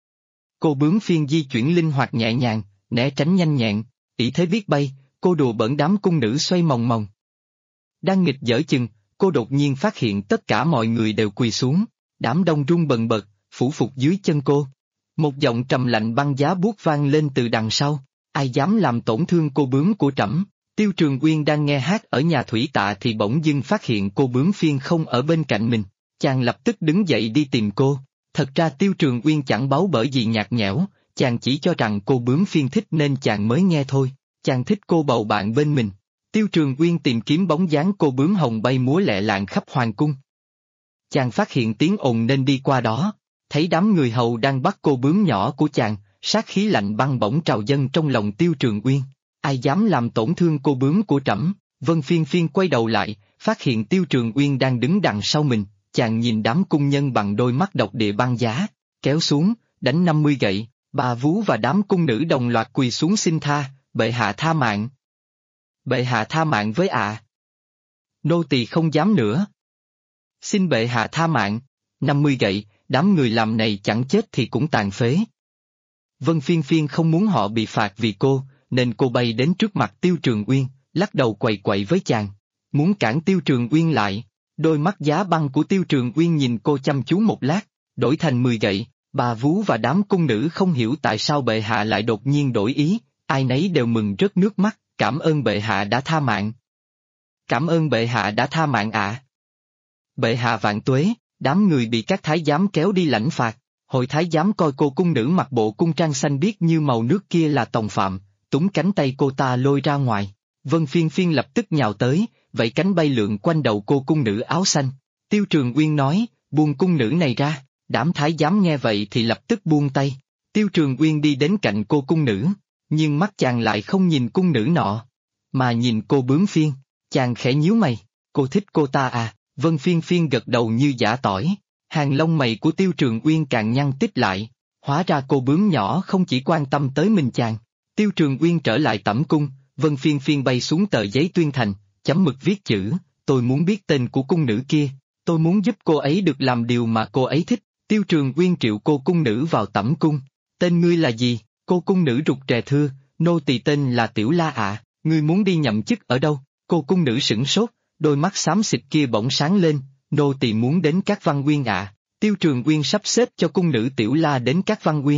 Cô bướm phiên di chuyển linh hoạt nhẹ nhàng, né tránh nhanh nhẹn, ỷ thế biết bay, cô đùa bỡn đám cung nữ xoay mòng mòng. Đang nghịch dở chừng, cô đột nhiên phát hiện tất cả mọi người đều quỳ xuống, đám đông rung bần bật, phủ phục dưới chân cô. Một giọng trầm lạnh băng giá buốt vang lên từ đằng sau, ai dám làm tổn thương cô bướm của trẫm? Tiêu Trường Uyên đang nghe hát ở nhà thủy tạ thì bỗng dưng phát hiện cô bướm phiên không ở bên cạnh mình, chàng lập tức đứng dậy đi tìm cô. Thật ra Tiêu Trường Uyên chẳng báu bở gì nhạt nhẽo, chàng chỉ cho rằng cô bướm phiên thích nên chàng mới nghe thôi, chàng thích cô bầu bạn bên mình. Tiêu Trường Uyên tìm kiếm bóng dáng cô bướm hồng bay múa lẹ lạng khắp hoàng cung. Chàng phát hiện tiếng ồn nên đi qua đó, thấy đám người hầu đang bắt cô bướm nhỏ của chàng, sát khí lạnh băng bỗng trào dâng trong lòng Tiêu Trường Uyên. Ai dám làm tổn thương cô bướm của trẫm? Vân Phiên Phiên quay đầu lại, phát hiện Tiêu Trường Uyên đang đứng đằng sau mình, chàng nhìn đám cung nhân bằng đôi mắt độc địa băng giá, kéo xuống, đánh 50 gậy, bà vú và đám cung nữ đồng loạt quỳ xuống xin tha, bệ hạ tha mạng. Bệ hạ tha mạng với ạ. Nô tỳ không dám nữa. Xin bệ hạ tha mạng, 50 gậy, đám người làm này chẳng chết thì cũng tàn phế. Vân Phiên Phiên không muốn họ bị phạt vì cô, nên cô bay đến trước mặt Tiêu Trường Uyên, lắc đầu quậy quậy với chàng, muốn cản Tiêu Trường Uyên lại. Đôi mắt giá băng của Tiêu Trường Uyên nhìn cô chăm chú một lát, đổi thành 10 gậy. Bà vú và đám cung nữ không hiểu tại sao bệ hạ lại đột nhiên đổi ý, ai nấy đều mừng rớt nước mắt, cảm ơn bệ hạ đã tha mạng. Cảm ơn bệ hạ đã tha mạng ạ. Bệ hạ vạn tuế, đám người bị các thái giám kéo đi lãnh phạt. Hội thái giám coi cô cung nữ mặc bộ cung trang xanh biếc như màu nước kia là tòng phạm, túm cánh tay cô ta lôi ra ngoài. Vân Phiên Phiên lập tức nhào tới, vẫy cánh bay lượn quanh đầu cô cung nữ áo xanh. Tiêu Trường Uyên nói, buông cung nữ này ra. Đám thái giám nghe vậy thì lập tức buông tay. Tiêu Trường Uyên đi đến cạnh cô cung nữ, nhưng mắt chàng lại không nhìn cung nữ nọ, mà nhìn cô bướm phiên. Chàng khẽ nhíu mày, cô thích cô ta à? Vân Phiên Phiên gật đầu như giã tỏi. Hàng lông mày của Tiêu Trường Uyên càng nhăn tít lại, hóa ra cô bướm nhỏ không chỉ quan tâm tới mình chàng. Tiêu Trường Uyên trở lại tẩm cung, Vân Phiên Phiên bay xuống tờ giấy tuyên thành, chấm mực viết chữ, tôi muốn biết tên của cung nữ kia, tôi muốn giúp cô ấy được làm điều mà cô ấy thích. Tiêu Trường Uyên triệu cô cung nữ vào tẩm cung. Tên ngươi là gì? Cô cung nữ rụt rè thưa, nô tỳ tên là Tiểu La ạ. Ngươi muốn đi nhậm chức ở đâu? Cô cung nữ sửng sốt, đôi mắt xám xịt kia bỗng sáng lên, nô tỳ muốn đến Cát Văn Nguyên ạ. Tiêu Trường Uyên sắp xếp cho cung nữ Tiểu La đến Cát Văn Nguyên.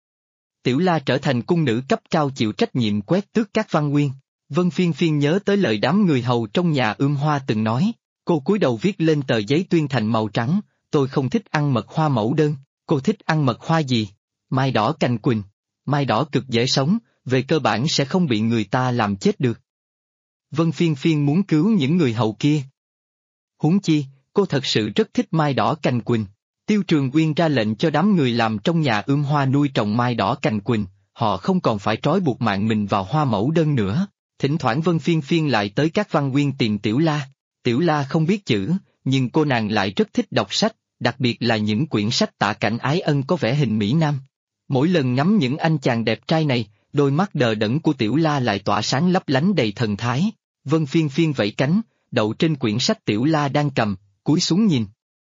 Tiểu La trở thành cung nữ cấp cao chịu trách nhiệm quét tước Cát Văn Nguyên. Vân Phiên Phiên nhớ tới lời đám người hầu trong nhà Ưm Hoa từng nói, cô cúi đầu viết lên tờ giấy tuyên thành màu trắng, tôi không thích ăn mật hoa mẫu đơn. Cô thích ăn mật hoa gì? Mai đỏ cành quỳnh. Mai đỏ cực dễ sống, về cơ bản sẽ không bị người ta làm chết được. Vân Phiên Phiên muốn cứu những người hầu kia. Huống chi, cô thật sự rất thích mai đỏ cành quỳnh. Tiêu Trường Uyên ra lệnh cho đám người làm trong nhà Ưm Hoa nuôi trồng mai đỏ cành quỳnh, họ không còn phải trói buộc mạng mình vào hoa mẫu đơn nữa. Thỉnh thoảng Vân Phiên Phiên lại tới Cát Văn Nguyên tìm Tiểu La. Tiểu La không biết chữ, nhưng cô nàng lại rất thích đọc sách, đặc biệt là những quyển sách Tạ Cảnh Ái Ân có vẻ hình Mỹ Nam. Mỗi lần ngắm những anh chàng đẹp trai này, đôi mắt đờ đẫn của Tiểu La lại tỏa sáng lấp lánh đầy thần thái. Vân Phiên Phiên vẫy cánh, đậu trên quyển sách Tiểu La đang cầm, cúi xuống nhìn.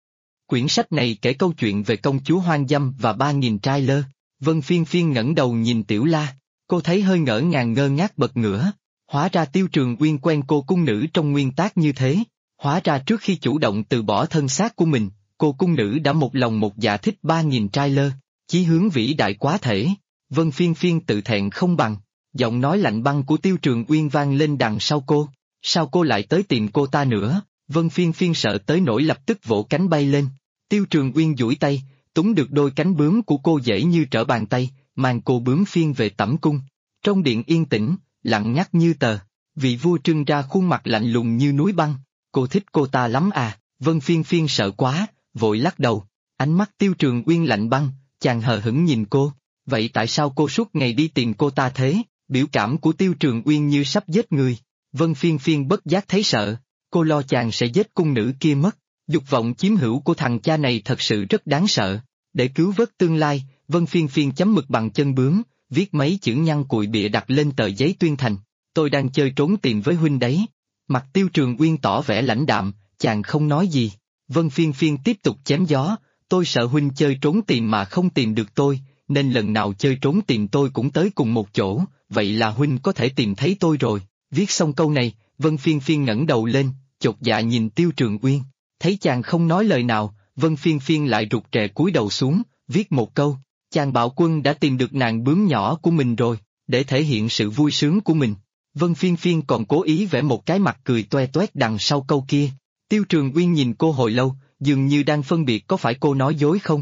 Quyển sách này kể câu chuyện về công chúa hoang dâm và 3.000 trai lơ. Vân Phiên Phiên ngẩng đầu nhìn Tiểu La, cô thấy hơi ngỡ ngàng ngơ ngác bật ngửa. Hóa ra Tiêu Trường Uyên quen cô cung nữ trong nguyên tác như thế. Hóa ra trước khi chủ động từ bỏ thân xác của mình, cô cung nữ đã một lòng một dạ thích 3.000 trai lơ. Chí hướng vĩ đại quá thể. Vân Phiên Phiên tự thẹn không bằng. Giọng nói lạnh băng của Tiêu Trường Uyên vang lên đằng sau cô. Sao cô lại tới tìm cô ta nữa? Vân Phiên Phiên sợ tới nỗi lập tức vỗ cánh bay lên. Tiêu Trường Uyên duỗi tay, túm được đôi cánh bướm của cô dễ như trở bàn tay, mang cô bướm phiên về tẩm cung. Trong điện yên tĩnh, lặng ngắt như tờ, vị vua trưng ra khuôn mặt lạnh lùng như núi băng. Cô thích cô ta lắm à? Vân Phiên Phiên sợ quá, vội lắc đầu. Ánh mắt Tiêu Trường Uyên lạnh băng, chàng hờ hững nhìn cô. Vậy tại sao cô suốt ngày đi tìm cô ta thế? Biểu cảm của Tiêu Trường Uyên như sắp giết người. Vân Phiên Phiên bất giác thấy sợ, cô lo chàng sẽ giết cung nữ kia mất. Dục vọng chiếm hữu của thằng cha này thật sự rất đáng sợ. Để cứu vớt tương lai, Vân Phiên Phiên chấm mực bằng chân bướm, viết mấy chữ nhăn cụi bịa đặt lên tờ giấy tuyên thành. Tôi đang chơi trốn tìm với huynh đấy. Mặt Tiêu Trường Uyên tỏ vẻ lãnh đạm, chàng không nói gì. Vân Phiên Phiên tiếp tục chém gió, tôi sợ huynh chơi trốn tìm mà không tìm được tôi, nên lần nào chơi trốn tìm tôi cũng tới cùng một chỗ, vậy là huynh có thể tìm thấy tôi rồi. Viết xong câu này, Vân Phiên Phiên ngẩng đầu lên, chột dạ nhìn Tiêu Trường Uyên. Thấy chàng không nói lời nào, Vân Phiên Phiên lại rụt rè cúi đầu xuống, viết một câu. Chàng bạo quân đã tìm được nàng bướm nhỏ của mình rồi, để thể hiện sự vui sướng của mình. Vân Phiên Phiên còn cố ý vẽ một cái mặt cười toe toét đằng sau câu kia. Tiêu Trường Uyên nhìn cô hồi lâu, dường như đang phân biệt có phải cô nói dối không.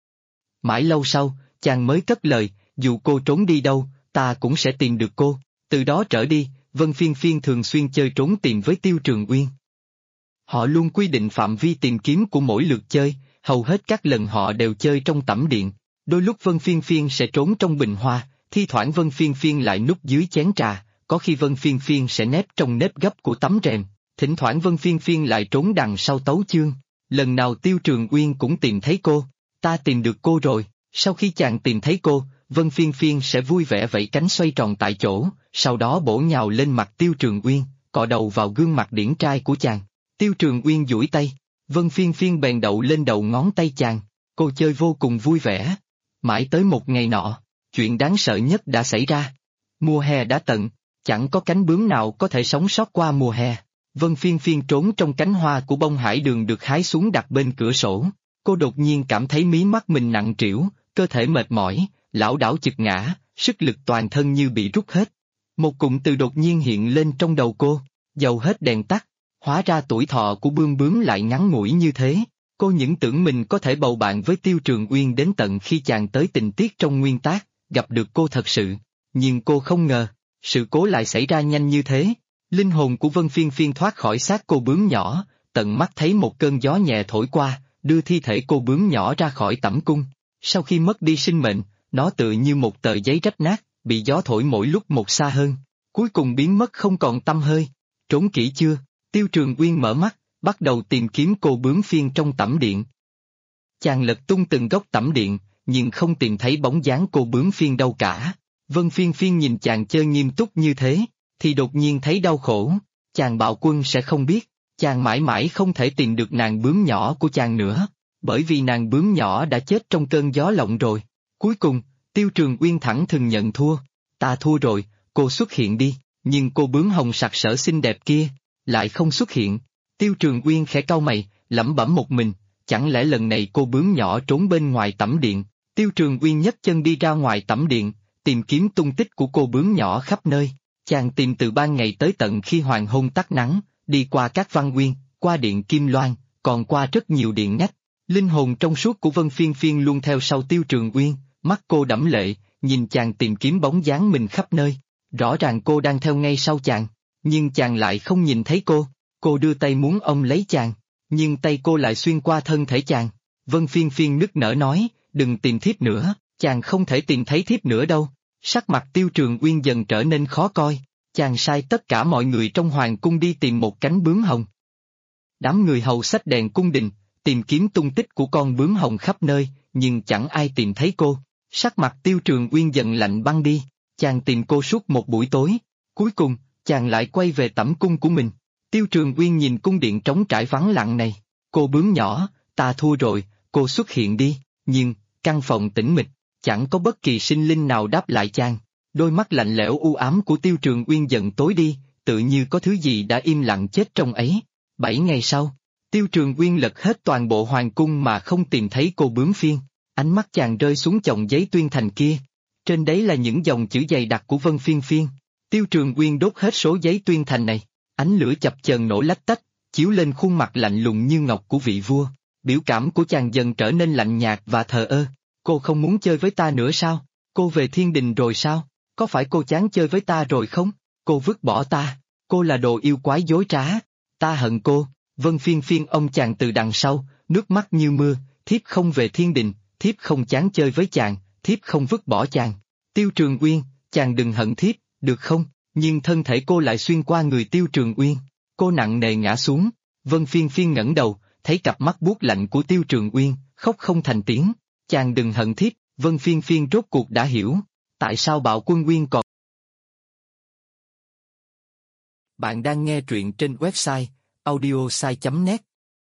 Mãi lâu sau, chàng mới cất lời, dù cô trốn đi đâu, ta cũng sẽ tìm được cô. Từ đó trở đi, Vân Phiên Phiên thường xuyên chơi trốn tìm với Tiêu Trường Uyên. Họ luôn quy định phạm vi tìm kiếm của mỗi lượt chơi, hầu hết các lần họ đều chơi trong tẩm điện. Đôi lúc Vân Phiên Phiên sẽ trốn trong bình hoa, thi thoảng Vân Phiên Phiên lại núp dưới chén trà, có khi Vân Phiên Phiên sẽ nép trong nếp gấp của tấm rèm, thỉnh thoảng Vân Phiên Phiên lại trốn đằng sau tấu chương. Lần nào Tiêu Trường Uyên cũng tìm thấy cô. Ta tìm được cô rồi. Sau khi chàng tìm thấy cô, Vân Phiên Phiên sẽ vui vẻ vẫy cánh xoay tròn tại chỗ, sau đó bổ nhào lên mặt Tiêu Trường Uyên, cọ đầu vào gương mặt điển trai của chàng. Tiêu Trường Uyên duỗi tay, Vân Phiên Phiên bèn đậu lên đầu ngón tay chàng, cô chơi vô cùng vui vẻ. Mãi tới một ngày nọ, chuyện đáng sợ nhất đã xảy ra. Mùa hè đã tận, chẳng có cánh bướm nào có thể sống sót qua mùa hè. Vân Phiên Phiên trốn trong cánh hoa của bông hải đường được hái xuống đặt bên cửa sổ. Cô đột nhiên cảm thấy mí mắt mình nặng trĩu, cơ thể mệt mỏi, lảo đảo chực ngã, sức lực toàn thân như bị rút hết. Một cụm từ đột nhiên hiện lên trong đầu cô, dầu hết đèn tắt. Hóa ra tuổi thọ của bươm bướm lại ngắn ngủi như thế. Cô những tưởng mình có thể bầu bạn với Tiêu Trường Uyên đến tận khi chàng tới tình tiết trong nguyên tác, gặp được cô thật sự. Nhưng cô không ngờ, sự cố lại xảy ra nhanh như thế. Linh hồn của Vân Phiên Phiên thoát khỏi xác cô bướm nhỏ, tận mắt thấy một cơn gió nhẹ thổi qua, đưa thi thể cô bướm nhỏ ra khỏi tẩm cung. Sau khi mất đi sinh mệnh, nó tựa như một tờ giấy rách nát, bị gió thổi mỗi lúc một xa hơn, cuối cùng biến mất không còn tăm hơi. Trốn kỹ chưa? Tiêu Trường Uyên mở mắt, bắt đầu tìm kiếm cô bướm phiên trong tẩm điện. Chàng lật tung từng góc tẩm điện, nhưng không tìm thấy bóng dáng cô bướm phiên đâu cả. Vân Phiên Phiên nhìn chàng chơi nghiêm túc như thế, thì đột nhiên thấy đau khổ. Chàng bạo quân sẽ không biết, chàng mãi mãi không thể tìm được nàng bướm nhỏ của chàng nữa, bởi vì nàng bướm nhỏ đã chết trong cơn gió lộng rồi. Cuối cùng, Tiêu Trường Uyên thẳng thừng nhận thua. Ta thua rồi, cô xuất hiện đi, nhưng cô bướm hồng sặc sỡ xinh đẹp kia, lại không xuất hiện. Tiêu Trường Uyên khẽ cau mày, lẩm bẩm một mình, chẳng lẽ lần này cô bướm nhỏ trốn bên ngoài tẩm điện. Tiêu Trường Uyên nhấc chân đi ra ngoài tẩm điện, tìm kiếm tung tích của cô bướm nhỏ khắp nơi. Chàng tìm từ ban ngày tới tận khi hoàng hôn tắt nắng, đi qua các văn quyên, qua điện Kim Loan, còn qua rất nhiều điện ngách. Linh hồn trong suốt của Vân Phiên Phiên luôn theo sau Tiêu Trường Uyên, mắt cô đẫm lệ, nhìn chàng tìm kiếm bóng dáng mình khắp nơi. Rõ ràng cô đang theo ngay sau chàng, nhưng chàng lại không nhìn thấy cô. Cô đưa tay muốn ôm lấy chàng, nhưng tay cô lại xuyên qua thân thể chàng. Vân Phiên Phiên nức nở nói, đừng tìm thiếp nữa, chàng không thể tìm thấy thiếp nữa đâu. Sắc mặt Tiêu Trường Uyên dần trở nên khó coi, chàng sai tất cả mọi người trong hoàng cung đi tìm một cánh bướm hồng. Đám người hầu xách đèn cung đình, tìm kiếm tung tích của con bướm hồng khắp nơi, nhưng chẳng ai tìm thấy cô. Sắc mặt Tiêu Trường Uyên dần lạnh băng đi, chàng tìm cô suốt một buổi tối, cuối cùng, chàng lại quay về tẩm cung của mình. Tiêu Trường Uyên nhìn cung điện trống trải vắng lặng này, cô bướm nhỏ, ta thua rồi, cô xuất hiện đi, nhưng, căn phòng tĩnh mịch, chẳng có bất kỳ sinh linh nào đáp lại chàng. Đôi mắt lạnh lẽo u ám của Tiêu Trường Uyên dần tối đi, tự như có thứ gì đã im lặng chết trong ấy. 7 ngày sau, Tiêu Trường Uyên lật hết toàn bộ hoàng cung mà không tìm thấy cô bướm phiên. Ánh mắt chàng rơi xuống chồng giấy tuyên thành kia. Trên đấy là những dòng chữ dày đặc của Vân Phiên Phiên. Tiêu Trường Uyên đốt hết số giấy tuyên thành này. Ánh lửa chập chờn nổ lách tách, chiếu lên khuôn mặt lạnh lùng như ngọc của vị vua. Biểu cảm của chàng dần trở nên lạnh nhạt và thờ ơ. Cô không muốn chơi với ta nữa sao? Cô về thiên đình rồi sao? Có phải cô chán chơi với ta rồi không? Cô vứt bỏ ta. Cô là đồ yêu quái dối trá. Ta hận cô. Vân Phiên Phiên ông chàng từ đằng sau, nước mắt như mưa. Thiếp không về thiên đình, thiếp không chán chơi với chàng, thiếp không vứt bỏ chàng. Tiêu Trường Uyên, chàng đừng hận thiếp, được không? Nhưng thân thể cô lại xuyên qua người Tiêu Trường Uyên. Cô nặng nề ngã xuống. Vân Phiên Phiên ngẩng đầu, thấy cặp mắt buốt lạnh của Tiêu Trường Uyên, khóc không thành tiếng. Chàng đừng hận thiếp. Vân Phiên Phiên rốt cuộc đã hiểu, tại sao Bạo Quân Nguyên còn. Bạn đang nghe truyện trên website audiosai.net.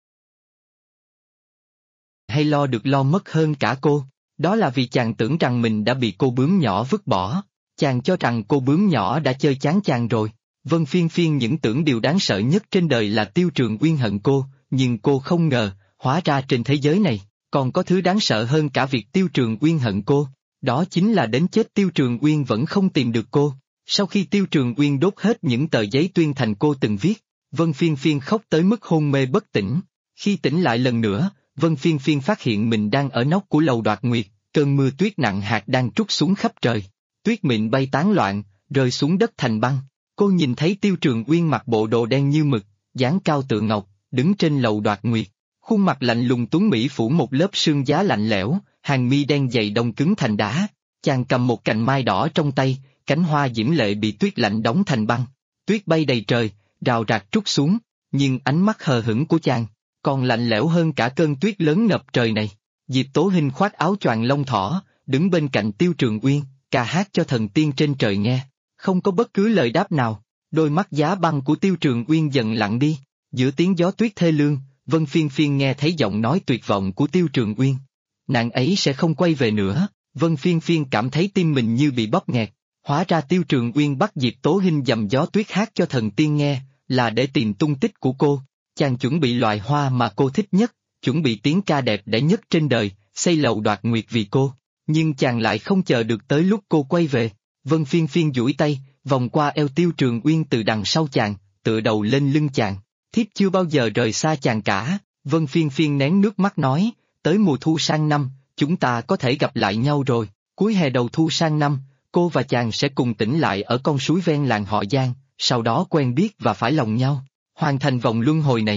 Hay lo được lo mất hơn cả cô, đó là vì chàng tưởng rằng mình đã bị cô bướm nhỏ vứt bỏ, chàng cho rằng cô bướm nhỏ đã chơi chán chàng rồi. Vân Phiên Phiên những tưởng điều đáng sợ nhất trên đời là Tiêu Trường Uyên hận cô, nhưng cô không ngờ, hóa ra trên thế giới này, còn có thứ đáng sợ hơn cả việc Tiêu Trường Uyên hận cô, đó chính là đến chết Tiêu Trường Uyên vẫn không tìm được cô. Sau khi Tiêu Trường Uyên đốt hết những tờ giấy tuyên thành cô từng viết, Vân Phiên Phiên khóc tới mức hôn mê bất tỉnh. Khi tỉnh lại lần nữa, Vân Phiên Phiên phát hiện mình đang ở nóc của lầu Đoạt Nguyệt, cơn mưa tuyết nặng hạt đang trút xuống khắp trời. Tuyết mịn bay tán loạn, rơi xuống đất thành băng. Cô nhìn thấy Tiêu Trường Uyên mặc bộ đồ đen như mực, dáng cao tựa ngọc, đứng trên lầu Đoạt Nguyệt. Khuôn mặt lạnh lùng tuấn mỹ phủ một lớp sương giá lạnh lẽo, hàng mi đen dày đông cứng thành đá. Chàng cầm một cành mai đỏ trong tay, cánh hoa diễm lệ bị tuyết lạnh đóng thành băng. Tuyết bay đầy trời, rào rạc trút xuống, nhưng ánh mắt hờ hững của chàng còn lạnh lẽo hơn cả cơn tuyết lớn ngập trời này. Diệp Tố Hinh khoác áo choàng lông thỏ, đứng bên cạnh Tiêu Trường Uyên, ca hát cho thần tiên trên trời nghe. Không có bất cứ lời đáp nào, đôi mắt giá băng của Tiêu Trường Uyên dần lặng đi. Giữa tiếng gió tuyết thê lương, Vân Phiên Phiên nghe thấy giọng nói tuyệt vọng của Tiêu Trường Uyên. Nàng ấy sẽ không quay về nữa. Vân Phiên Phiên cảm thấy tim mình như bị bóp nghẹt. Hóa ra Tiêu Trường Uyên bắt Diệp Tố Hinh dầm gió tuyết hát cho thần tiên nghe, là để tìm tung tích của cô. Chàng chuẩn bị loài hoa mà cô thích nhất, chuẩn bị tiếng ca đẹp đẽ nhất trên đời, xây lầu Đoạt Nguyệt vì cô. Nhưng chàng lại không chờ được tới lúc cô quay về. Vân Phiên Phiên duỗi tay, vòng qua eo Tiêu Trường Uyên từ đằng sau chàng, tựa đầu lên lưng chàng. Thiếp chưa bao giờ rời xa chàng cả. Vân Phiên Phiên nén nước mắt nói, tới mùa thu sang năm, chúng ta có thể gặp lại nhau rồi. Cuối hè đầu thu sang năm, cô và chàng sẽ cùng tỉnh lại ở con suối ven làng họ Giang, sau đó quen biết và phải lòng nhau, hoàn thành vòng luân hồi này.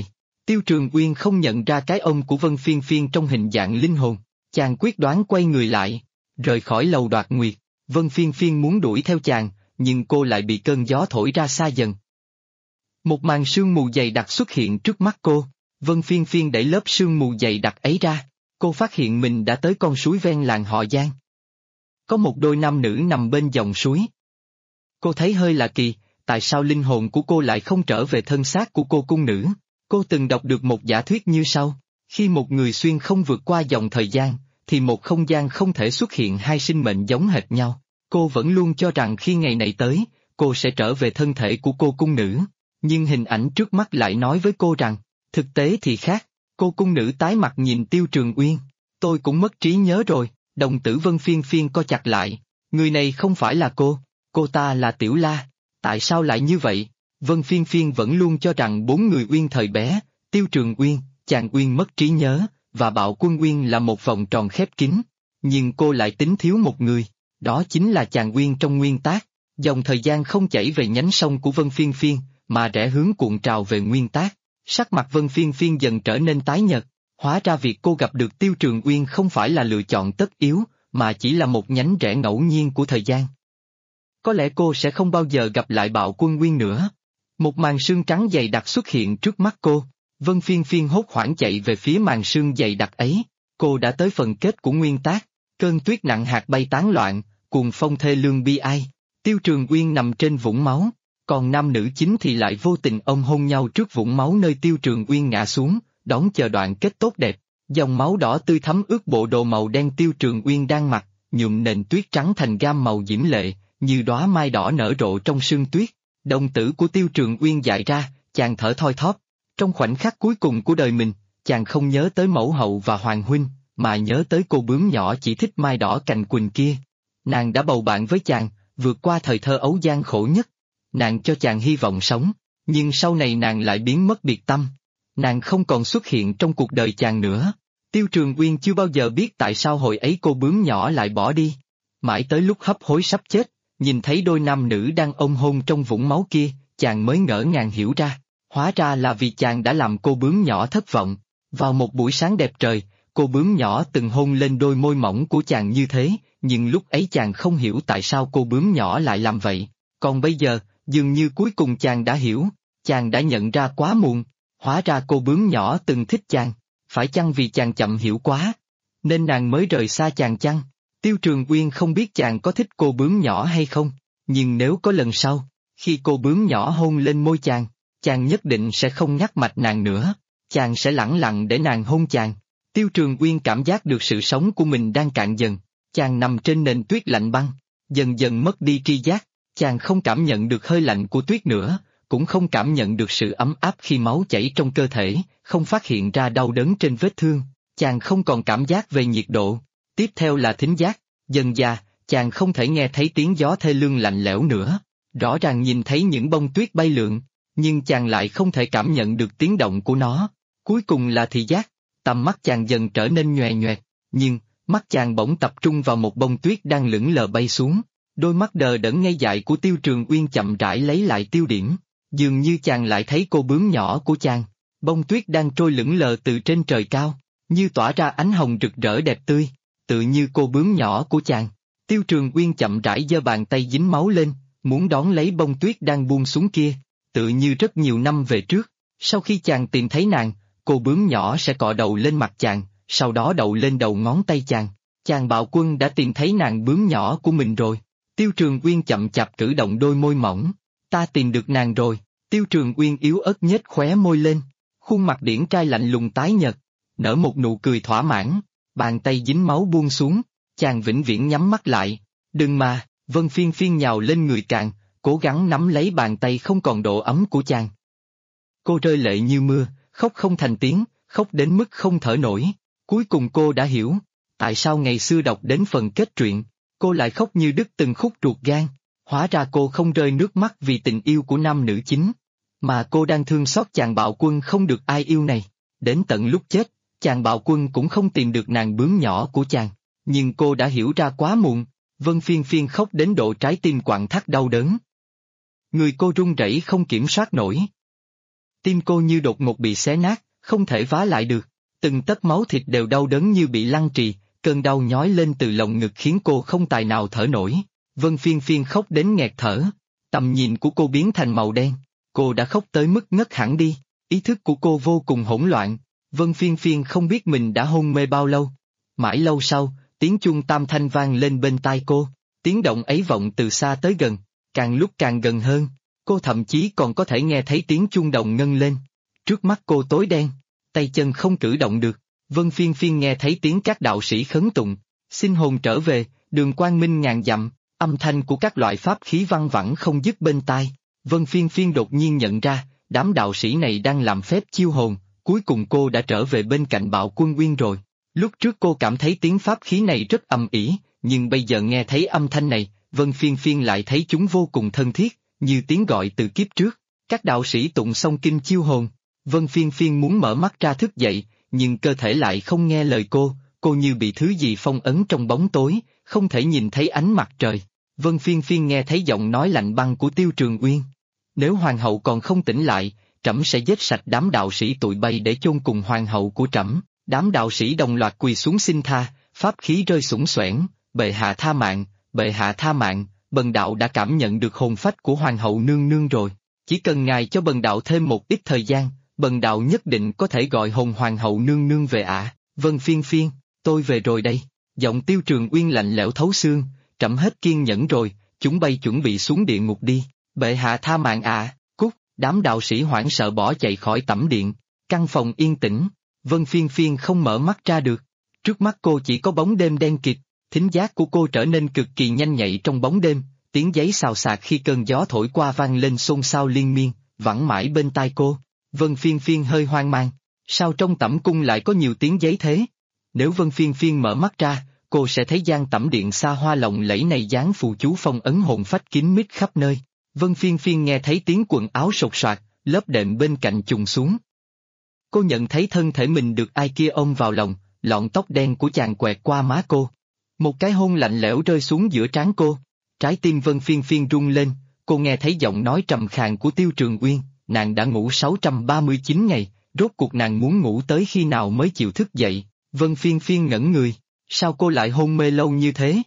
Tiêu Trường Uyên không nhận ra cái ông của Vân Phiên Phiên trong hình dạng linh hồn, chàng quyết đoán quay người lại, rời khỏi lầu Đoạt Nguyệt. Vân Phiên Phiên muốn đuổi theo chàng, nhưng cô lại bị cơn gió thổi ra xa dần. Một màn sương mù dày đặc xuất hiện trước mắt cô, Vân Phiên Phiên đẩy lớp sương mù dày đặc ấy ra, cô phát hiện mình đã tới con suối ven làng họ Giang. Có một đôi nam nữ nằm bên dòng suối. Cô thấy hơi lạ kỳ, tại sao linh hồn của cô lại không trở về thân xác của cô cung nữ? Cô từng đọc được một giả thuyết như sau, khi một người xuyên không vượt qua dòng thời gian, thì một không gian không thể xuất hiện hai sinh mệnh giống hệt nhau. Cô vẫn luôn cho rằng khi ngày này tới, cô sẽ trở về thân thể của cô cung nữ. Nhưng hình ảnh trước mắt lại nói với cô rằng, thực tế thì khác. Cô cung nữ tái mặt nhìn Tiêu Trường Uyên. Tôi cũng mất trí nhớ rồi, đồng tử Vân Phiên Phiên co chặt lại. Người này không phải là cô ta là Tiểu La. Tại sao lại như vậy? Vân Phiên Phiên vẫn luôn cho rằng bốn người Uyên thời bé, Tiêu Trường Uyên, chàng Uyên mất trí nhớ, và Bạo Quân Uyên là một vòng tròn khép kín. Nhưng cô lại tính thiếu một người, đó chính là chàng Uyên trong nguyên tác. Dòng thời gian không chảy về nhánh sông của Vân Phiên Phiên, mà rẽ hướng cuộn trào về nguyên tác. Sắc mặt Vân Phiên Phiên dần trở nên tái nhợt, hóa ra việc cô gặp được Tiêu Trường Uyên không phải là lựa chọn tất yếu, mà chỉ là một nhánh rẽ ngẫu nhiên của thời gian. Có lẽ cô sẽ không bao giờ gặp lại Bạo Quân Uyên nữa. Một màn sương trắng dày đặc xuất hiện trước mắt cô, Vân Phiên Phiên hốt hoảng chạy về phía màn sương dày đặc ấy, cô đã tới phần kết của nguyên tác, cơn tuyết nặng hạt bay tán loạn, cuồng phong thê lương bi ai, Tiêu Trường Uyên nằm trên vũng máu, còn nam nữ chính thì lại vô tình ôm hôn nhau trước vũng máu nơi Tiêu Trường Uyên ngã xuống, đón chờ đoạn kết tốt đẹp, dòng máu đỏ tươi thấm ướt bộ đồ màu đen Tiêu Trường Uyên đang mặc, nhuộm nền tuyết trắng thành gam màu diễm lệ, như đóa mai đỏ nở rộ trong sương tuyết. Đồng tử của Tiêu Trường Uyên dại ra, chàng thở thoi thóp. Trong khoảnh khắc cuối cùng của đời mình, chàng không nhớ tới mẫu hậu và hoàng huynh, mà nhớ tới cô bướm nhỏ chỉ thích mai đỏ cành quỳnh kia. Nàng đã bầu bạn với chàng, vượt qua thời thơ ấu gian khổ nhất. Nàng cho chàng hy vọng sống, nhưng sau này nàng lại biến mất biệt tâm. Nàng không còn xuất hiện trong cuộc đời chàng nữa. Tiêu Trường Uyên chưa bao giờ biết tại sao hồi ấy cô bướm nhỏ lại bỏ đi. Mãi tới lúc hấp hối sắp chết, nhìn thấy đôi nam nữ đang ôm hôn trong vũng máu kia, chàng mới ngỡ ngàng hiểu ra. Hóa ra là vì chàng đã làm cô bướm nhỏ thất vọng. Vào một buổi sáng đẹp trời, cô bướm nhỏ từng hôn lên đôi môi mỏng của chàng như thế, nhưng lúc ấy chàng không hiểu tại sao cô bướm nhỏ lại làm vậy. Còn bây giờ, dường như cuối cùng chàng đã hiểu, chàng đã nhận ra quá muộn. Hóa ra cô bướm nhỏ từng thích chàng, phải chăng vì chàng chậm hiểu quá, nên nàng mới rời xa chàng chăng? Tiêu Trường Uyên không biết chàng có thích cô bướm nhỏ hay không, nhưng nếu có lần sau, khi cô bướm nhỏ hôn lên môi chàng, chàng nhất định sẽ không ngắt mạch nàng nữa, chàng sẽ lẳng lặng để nàng hôn chàng. Tiêu Trường Uyên cảm giác được sự sống của mình đang cạn dần, chàng nằm trên nền tuyết lạnh băng, dần dần mất đi tri giác, chàng không cảm nhận được hơi lạnh của tuyết nữa, cũng không cảm nhận được sự ấm áp khi máu chảy trong cơ thể, không phát hiện ra đau đớn trên vết thương, chàng không còn cảm giác về nhiệt độ. Tiếp theo là thính giác, dần dà, chàng không thể nghe thấy tiếng gió thê lương lạnh lẽo nữa, rõ ràng nhìn thấy những bông tuyết bay lượn, nhưng chàng lại không thể cảm nhận được tiếng động của nó. Cuối cùng là thị giác, tầm mắt chàng dần trở nên nhòe nhoẹt, nhưng, mắt chàng bỗng tập trung vào một bông tuyết đang lững lờ bay xuống, đôi mắt đờ đẫn ngây dại của Tiêu Trường Uyên chậm rãi lấy lại tiêu điểm, dường như chàng lại thấy cô bướm nhỏ của chàng, bông tuyết đang trôi lững lờ từ trên trời cao, như tỏa ra ánh hồng rực rỡ đẹp tươi, tự như cô bướm nhỏ của chàng. Tiêu Trường Uyên chậm rãi giơ bàn tay dính máu lên, muốn đón lấy bông tuyết đang buông xuống kia, tự như rất nhiều năm về trước, sau khi chàng tìm thấy nàng, cô bướm nhỏ sẽ cọ đầu lên mặt chàng, sau đó đậu lên đầu ngón tay chàng. Chàng Bạo Quân đã tìm thấy nàng bướm nhỏ của mình rồi. Tiêu Trường Uyên chậm chạp cử động đôi môi mỏng. Ta tìm được nàng rồi. Tiêu Trường Uyên yếu ớt nhếch khóe môi lên. Khuôn mặt điển trai lạnh lùng tái nhợt, nở một nụ cười thỏa mãn, bàn tay dính máu buông xuống, chàng vĩnh viễn nhắm mắt lại. Đừng mà, Vân Phiên Phiên nhào lên người chàng, cố gắng nắm lấy bàn tay không còn độ ấm của chàng. Cô rơi lệ như mưa, khóc không thành tiếng, khóc đến mức không thở nổi. Cuối cùng cô đã hiểu, tại sao ngày xưa đọc đến phần kết truyện, cô lại khóc như đứt từng khúc ruột gan. Hóa ra cô không rơi nước mắt vì tình yêu của nam nữ chính, mà cô đang thương xót chàng Bạo Quân không được ai yêu này. Đến tận lúc chết, chàng Bạo Quân cũng không tìm được nàng bướm nhỏ của chàng, nhưng cô đã hiểu ra quá muộn. Vân Phiên Phiên khóc đến độ trái tim quặn thắt đau đớn. Người cô run rẩy không kiểm soát nổi. Tim cô như đột ngột bị xé nát, không thể vá lại được. Từng tấc máu thịt đều đau đớn như bị lăng trì, cơn đau nhói lên từ lồng ngực khiến cô không tài nào thở nổi. Vân Phiên Phiên khóc đến nghẹt thở. Tầm nhìn của cô biến thành màu đen. Cô đã khóc tới mức ngất hẳn đi. Ý thức của cô vô cùng hỗn loạn. Vân Phiên Phiên không biết mình đã hôn mê bao lâu. Mãi lâu sau, tiếng chuông tam thanh vang lên bên tai cô. Tiếng động ấy vọng từ xa tới gần, càng lúc càng gần hơn. Cô thậm chí còn có thể nghe thấy tiếng chuông đồng ngân lên. Trước mắt cô tối đen, tay chân không cử động được. Vân Phiên Phiên nghe thấy tiếng các đạo sĩ khấn tụng, xin hồn trở về, đường quang minh ngàn dặm, âm thanh của các loại pháp khí văng vẳng không dứt bên tai. Vân Phiên Phiên đột nhiên nhận ra, đám đạo sĩ này đang làm phép chiêu hồn, cuối cùng cô đã trở về bên cạnh Bạo Quân Uyên rồi. Lúc trước cô cảm thấy tiếng pháp khí này rất âm ỉ, nhưng bây giờ nghe thấy âm thanh này, Vân Phiên Phiên lại thấy chúng vô cùng thân thiết, như tiếng gọi từ kiếp trước. Các đạo sĩ tụng xong kinh chiêu hồn, Vân Phiên Phiên muốn mở mắt ra thức dậy, nhưng cơ thể lại không nghe lời cô như bị thứ gì phong ấn trong bóng tối, không thể nhìn thấy ánh mặt trời. Vân Phiên Phiên nghe thấy giọng nói lạnh băng của Tiêu Trường Uyên. Nếu hoàng hậu còn không tỉnh lại, trẫm sẽ giết sạch đám đạo sĩ tụi bay để chôn cùng hoàng hậu của trẫm. Đám đạo sĩ đồng loạt quỳ xuống xin tha, pháp khí rơi xủng xoẻn, bệ hạ tha mạng, bệ hạ tha mạng, bần đạo đã cảm nhận được hồn phách của hoàng hậu nương nương rồi. Chỉ cần ngài cho bần đạo thêm một ít thời gian, bần đạo nhất định có thể gọi hồn hoàng hậu nương nương về ạ. Vân Phiên Phiên, tôi về rồi đây. Giọng Tiêu Trường Uyên lạnh lẽo thấu xương, trẫm hết kiên nhẫn rồi, chúng bay chuẩn bị xuống địa ngục đi. Bệ hạ tha mạng ạ, cút. Đám đạo sĩ hoảng sợ bỏ chạy khỏi tẩm điện. Căn phòng yên tĩnh, Vân Phiên Phiên không mở mắt ra được. Trước mắt cô chỉ có bóng đêm đen kịt, thính giác của cô trở nên cực kỳ nhanh nhạy trong bóng đêm, tiếng giấy xào xạc khi cơn gió thổi qua vang lên xôn xao liên miên, vẳng mãi bên tai cô. Vân Phiên Phiên hơi hoang mang, sao trong tẩm cung lại có nhiều tiếng giấy thế? Nếu Vân Phiên Phiên mở mắt ra, cô sẽ thấy gian tẩm điện xa hoa lộng lẫy này dán phù chú phong ấn hồn phách kín mít khắp nơi. Vân Phiên Phiên nghe thấy tiếng quần áo sột soạt, lớp đệm bên cạnh chùng xuống. Cô nhận thấy thân thể mình được ai kia ôm vào lòng, lọn tóc đen của chàng quẹt qua má cô. Một cái hôn lạnh lẽo rơi xuống giữa trán cô. Trái tim Vân Phiên Phiên rung lên, cô nghe thấy giọng nói trầm khàn của Tiêu Trường Uyên, nàng đã ngủ 639 ngày, rốt cuộc nàng muốn ngủ tới khi nào mới chịu thức dậy. Vân Phiên Phiên ngẩn người, sao cô lại hôn mê lâu như thế?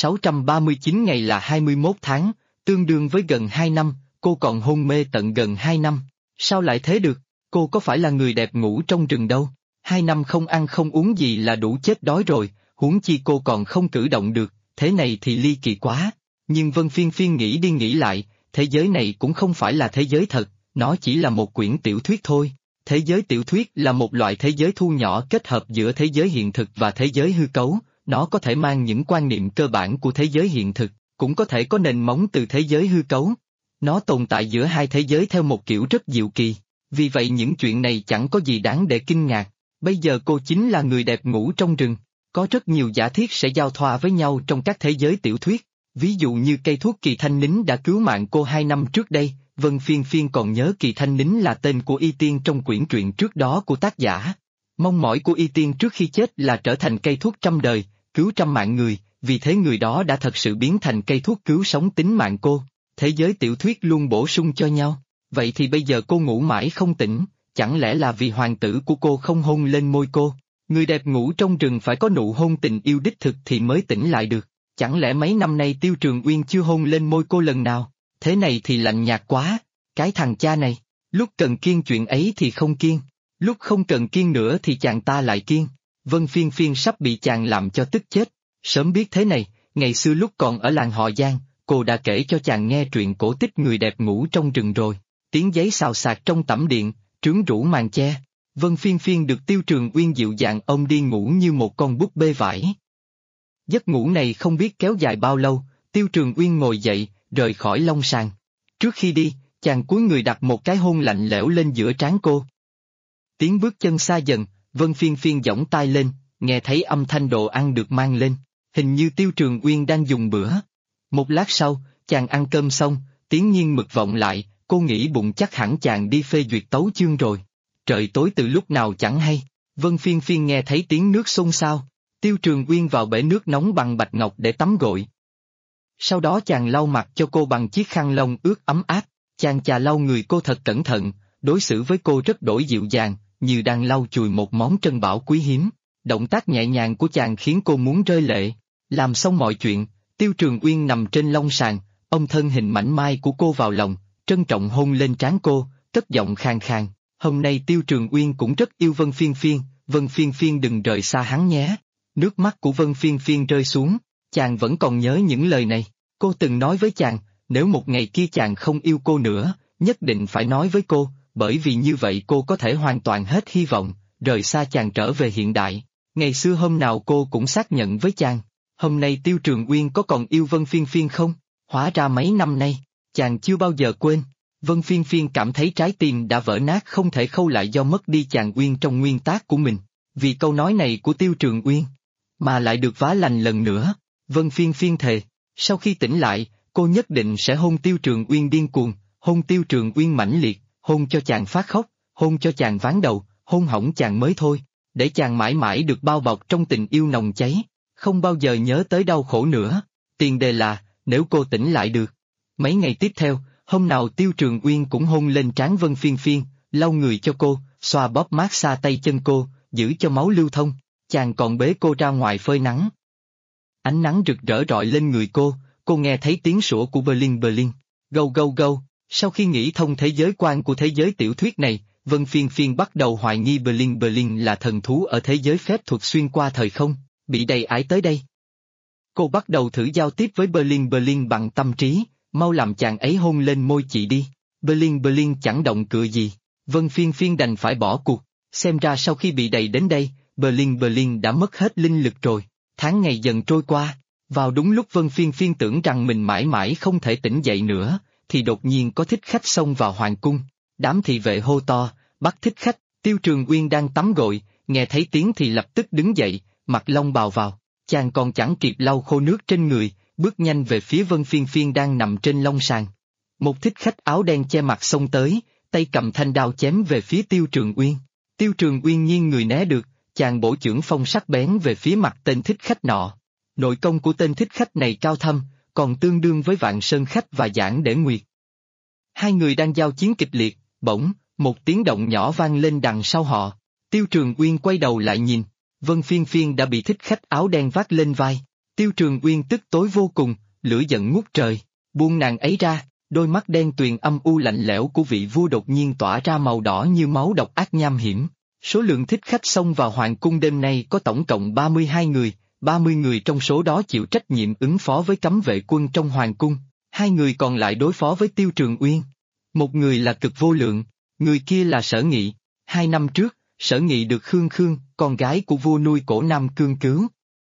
639 ngày là 21 tháng, tương đương với gần 2 năm, cô còn hôn mê tận gần 2 năm. Sao lại thế được? Cô có phải là người đẹp ngủ trong rừng đâu? 2 năm không ăn không uống gì là đủ chết đói rồi, huống chi cô còn không cử động được, thế này thì ly kỳ quá. Nhưng Vân Phiên Phiên nghĩ đi nghĩ lại, thế giới này cũng không phải là thế giới thật, nó chỉ là một quyển tiểu thuyết thôi. Thế giới tiểu thuyết là một loại thế giới thu nhỏ kết hợp giữa thế giới hiện thực và thế giới hư cấu, nó có thể mang những quan niệm cơ bản của thế giới hiện thực, cũng có thể có nền móng từ thế giới hư cấu. Nó tồn tại giữa hai thế giới theo một kiểu rất diệu kỳ, vì vậy những chuyện này chẳng có gì đáng để kinh ngạc. Bây giờ cô chính là người đẹp ngủ trong rừng, có rất nhiều giả thiết sẽ giao thoa với nhau trong các thế giới tiểu thuyết, ví dụ như cây thuốc kỳ thanh nín đã cứu mạng cô 2 năm trước đây. Vân Phiên Phiên còn nhớ kỳ thanh nín là tên của Y Tiên trong quyển truyện trước đó của tác giả. Mong mỏi của Y Tiên trước khi chết là trở thành cây thuốc trăm đời, cứu trăm mạng người, vì thế người đó đã thật sự biến thành cây thuốc cứu sống tính mạng cô. Thế giới tiểu thuyết luôn bổ sung cho nhau, vậy thì bây giờ cô ngủ mãi không tỉnh, chẳng lẽ là vì hoàng tử của cô không hôn lên môi cô? Người đẹp ngủ trong rừng phải có nụ hôn tình yêu đích thực thì mới tỉnh lại được, chẳng lẽ mấy năm nay Tiêu Trường Uyên chưa hôn lên môi cô lần nào? Thế này thì lạnh nhạt quá, cái thằng cha này, lúc cần kiêng chuyện ấy thì không kiêng, lúc không cần kiêng nữa thì chàng ta lại kiêng. Vân Phiên Phiên sắp bị chàng làm cho tức chết. Sớm biết thế này, ngày xưa lúc còn ở làng họ Giang, cô đã kể cho chàng nghe truyện cổ tích người đẹp ngủ trong rừng rồi. Tiếng giấy xào xạc trong tẩm điện, trướng rũ màn che. Vân Phiên Phiên được Tiêu Trường Uyên dịu dàng ôm đi ngủ như một con búp bê vải. Giấc ngủ này không biết kéo dài bao lâu, Tiêu Trường Uyên ngồi dậy, rời khỏi long sàng. Trước khi đi, chàng cúi người đặt một cái hôn lạnh lẽo lên giữa trán cô. Tiếng bước chân xa dần, Vân Phiên Phiên giỏng tai lên, nghe thấy âm thanh đồ ăn được mang lên, hình như Tiêu Trường Uyên đang dùng bữa. Một lát sau, chàng ăn cơm xong, tiếng nghiêng mực vọng lại, cô nghĩ bụng chắc hẳn chàng đi phê duyệt tấu chương rồi. Trời tối từ lúc nào chẳng hay, Vân Phiên Phiên nghe thấy tiếng nước xôn xao, Tiêu Trường Uyên vào bể nước nóng bằng bạch ngọc để tắm gội. Sau đó chàng lau mặt cho cô bằng chiếc khăn lông ướt ấm áp, chàng chà lau người cô thật cẩn thận, đối xử với cô rất đổi dịu dàng, như đang lau chùi một món trân bảo quý hiếm. Động tác nhẹ nhàng của chàng khiến cô muốn rơi lệ. Làm xong mọi chuyện, Tiêu Trường Uyên nằm trên long sàn, ôm thân hình mảnh mai của cô vào lòng, trân trọng hôn lên trán cô, cất giọng khàn khàn. Hôm nay Tiêu Trường Uyên cũng rất yêu Vân Phiên Phiên, Vân Phiên Phiên đừng rời xa hắn nhé. Nước mắt của Vân Phiên Phiên rơi xuống, chàng vẫn còn nhớ những lời này. Cô từng nói với chàng, nếu một ngày kia chàng không yêu cô nữa, nhất định phải nói với cô, bởi vì như vậy cô có thể hoàn toàn hết hy vọng, rời xa chàng trở về hiện đại. Ngày xưa hôm nào cô cũng xác nhận với chàng. Hôm nay Tiêu Trường Uyên có còn yêu Vân Phiên Phiên không? Hóa ra mấy năm nay, chàng chưa bao giờ quên. Vân Phiên Phiên cảm thấy trái tim đã vỡ nát không thể khâu lại do mất đi chàng Uyên trong nguyên tác của mình. Vì câu nói này của Tiêu Trường Uyên, mà lại được vá lành lần nữa. Vân Phiên Phiên thề, sau khi tỉnh lại, cô nhất định sẽ hôn Tiêu Trường Uyên điên cuồng, hôn Tiêu Trường Uyên mãnh liệt, hôn cho chàng phát khóc, hôn cho chàng ván đầu, hôn hỏng chàng mới thôi, để chàng mãi mãi được bao bọc trong tình yêu nồng cháy, không bao giờ nhớ tới đau khổ nữa. Tiền đề là, nếu cô tỉnh lại được. Mấy ngày tiếp theo, hôm nào Tiêu Trường Uyên cũng hôn lên trán Vân Phiên Phiên, lau người cho cô, xoa bóp mát xa tay chân cô, giữ cho máu lưu thông, chàng còn bế cô ra ngoài phơi nắng. Ánh nắng rực rỡ rọi lên người cô nghe thấy tiếng sủa của Berlin Berlin, gâu gâu gâu. Sau khi nghĩ thông thế giới quan của thế giới tiểu thuyết này, Vân Phiên Phiên bắt đầu hoài nghi Berlin Berlin là thần thú ở thế giới phép thuật xuyên qua thời không, bị đầy ải tới đây. Cô bắt đầu thử giao tiếp với Berlin Berlin bằng tâm trí, mau làm chàng ấy hôn lên môi chị đi. Berlin Berlin chẳng động cựa gì, Vân Phiên Phiên đành phải bỏ cuộc, xem ra sau khi bị đầy đến đây, Berlin Berlin đã mất hết linh lực rồi. Tháng ngày dần trôi qua, vào đúng lúc Vân Phiên Phiên tưởng rằng mình mãi mãi không thể tỉnh dậy nữa, thì đột nhiên có thích khách xông vào hoàng cung. Đám thị vệ hô to, bắt thích khách. Tiêu Trường Uyên đang tắm gội, nghe thấy tiếng thì lập tức đứng dậy, mặc long bào vào. Chàng còn chẳng kịp lau khô nước trên người, bước nhanh về phía Vân Phiên Phiên đang nằm trên long sàn. Một thích khách áo đen che mặt xông tới, tay cầm thanh đao chém về phía Tiêu Trường Uyên. Tiêu Trường Uyên nghiêng người né được, chàng bổ chưởng phong sắc bén về phía mặt tên thích khách nọ. Nội công của tên thích khách này cao thâm, còn tương đương với Vạn Sơn Khách và Giảng Để Nguyệt. Hai người đang giao chiến kịch liệt, bỗng, một tiếng động nhỏ vang lên đằng sau họ. Tiêu Trường Uyên quay đầu lại nhìn, Vân Phiên Phiên đã bị thích khách áo đen vác lên vai. Tiêu Trường Uyên tức tối vô cùng, lửa giận ngút trời, buông nàng ấy ra, đôi mắt đen tuyền âm u lạnh lẽo của vị vua đột nhiên tỏa ra màu đỏ như máu độc ác nham hiểm. Số lượng thích khách xông vào hoàng cung đêm nay có tổng cộng 32 người, 30 người trong số đó chịu trách nhiệm ứng phó với cấm vệ quân trong hoàng cung, 2 người còn lại đối phó với Tiêu Trường Uyên. Một người là Cực Vô Lượng, người kia là Sở Nghị. 2 năm trước, Sở Nghị được Khương Khương, con gái của vua nuôi Cổ Nam Cương cứu.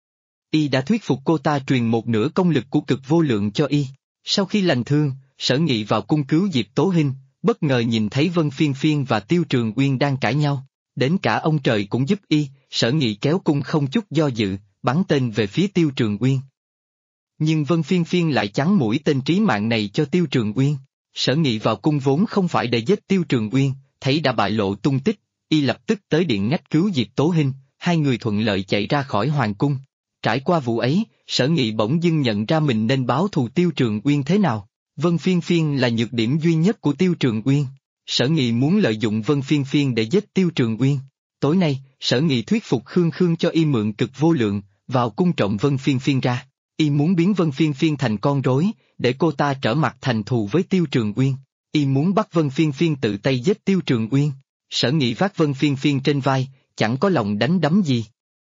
Y đã thuyết phục cô ta truyền một nửa công lực của Cực Vô Lượng cho Y. Sau khi lành thương, Sở Nghị vào cung cứu Diệp Tố Hinh, bất ngờ nhìn thấy Vân Phiên Phiên và Tiêu Trường Uyên đang cãi nhau. Đến cả ông trời cũng giúp Y, Sở Nghị kéo cung không chút do dự, bắn tên về phía Tiêu Trường Uyên. Nhưng Vân Phiên Phiên lại chắn mũi tên trí mạng này cho Tiêu Trường Uyên. Sở Nghị vào cung vốn không phải để giết Tiêu Trường Uyên, thấy đã bại lộ tung tích, Y lập tức tới điện ngách cứu Diệp Tố Hinh, 2 người thuận lợi chạy ra khỏi hoàng cung. Trải qua vụ ấy, Sở Nghị bỗng dưng nhận ra mình nên báo thù Tiêu Trường Uyên thế nào. Vân Phiên Phiên là nhược điểm duy nhất của Tiêu Trường Uyên. Sở Nghị muốn lợi dụng Vân Phiên Phiên để giết Tiêu Trường Uyên. Tối nay, Sở Nghị thuyết phục Khương Khương cho Y mượn Cực Vô Lượng, vào cung trộm Vân Phiên Phiên ra. Y muốn biến Vân Phiên Phiên thành con rối, để cô ta trở mặt thành thù với Tiêu Trường Uyên. Y muốn bắt Vân Phiên Phiên tự tay giết Tiêu Trường Uyên. Sở Nghị vác Vân Phiên Phiên trên vai, chẳng có lòng đánh đấm gì.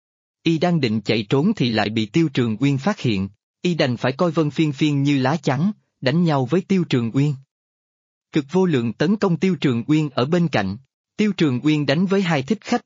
Y đang định chạy trốn thì lại bị Tiêu Trường Uyên phát hiện. Y đành phải coi Vân Phiên Phiên như lá chắn, đánh nhau với Tiêu Trường Uyên. Cực Vô Lượng tấn công Tiêu Trường Uyên ở bên cạnh. Tiêu Trường Uyên đánh với 2 thích khách.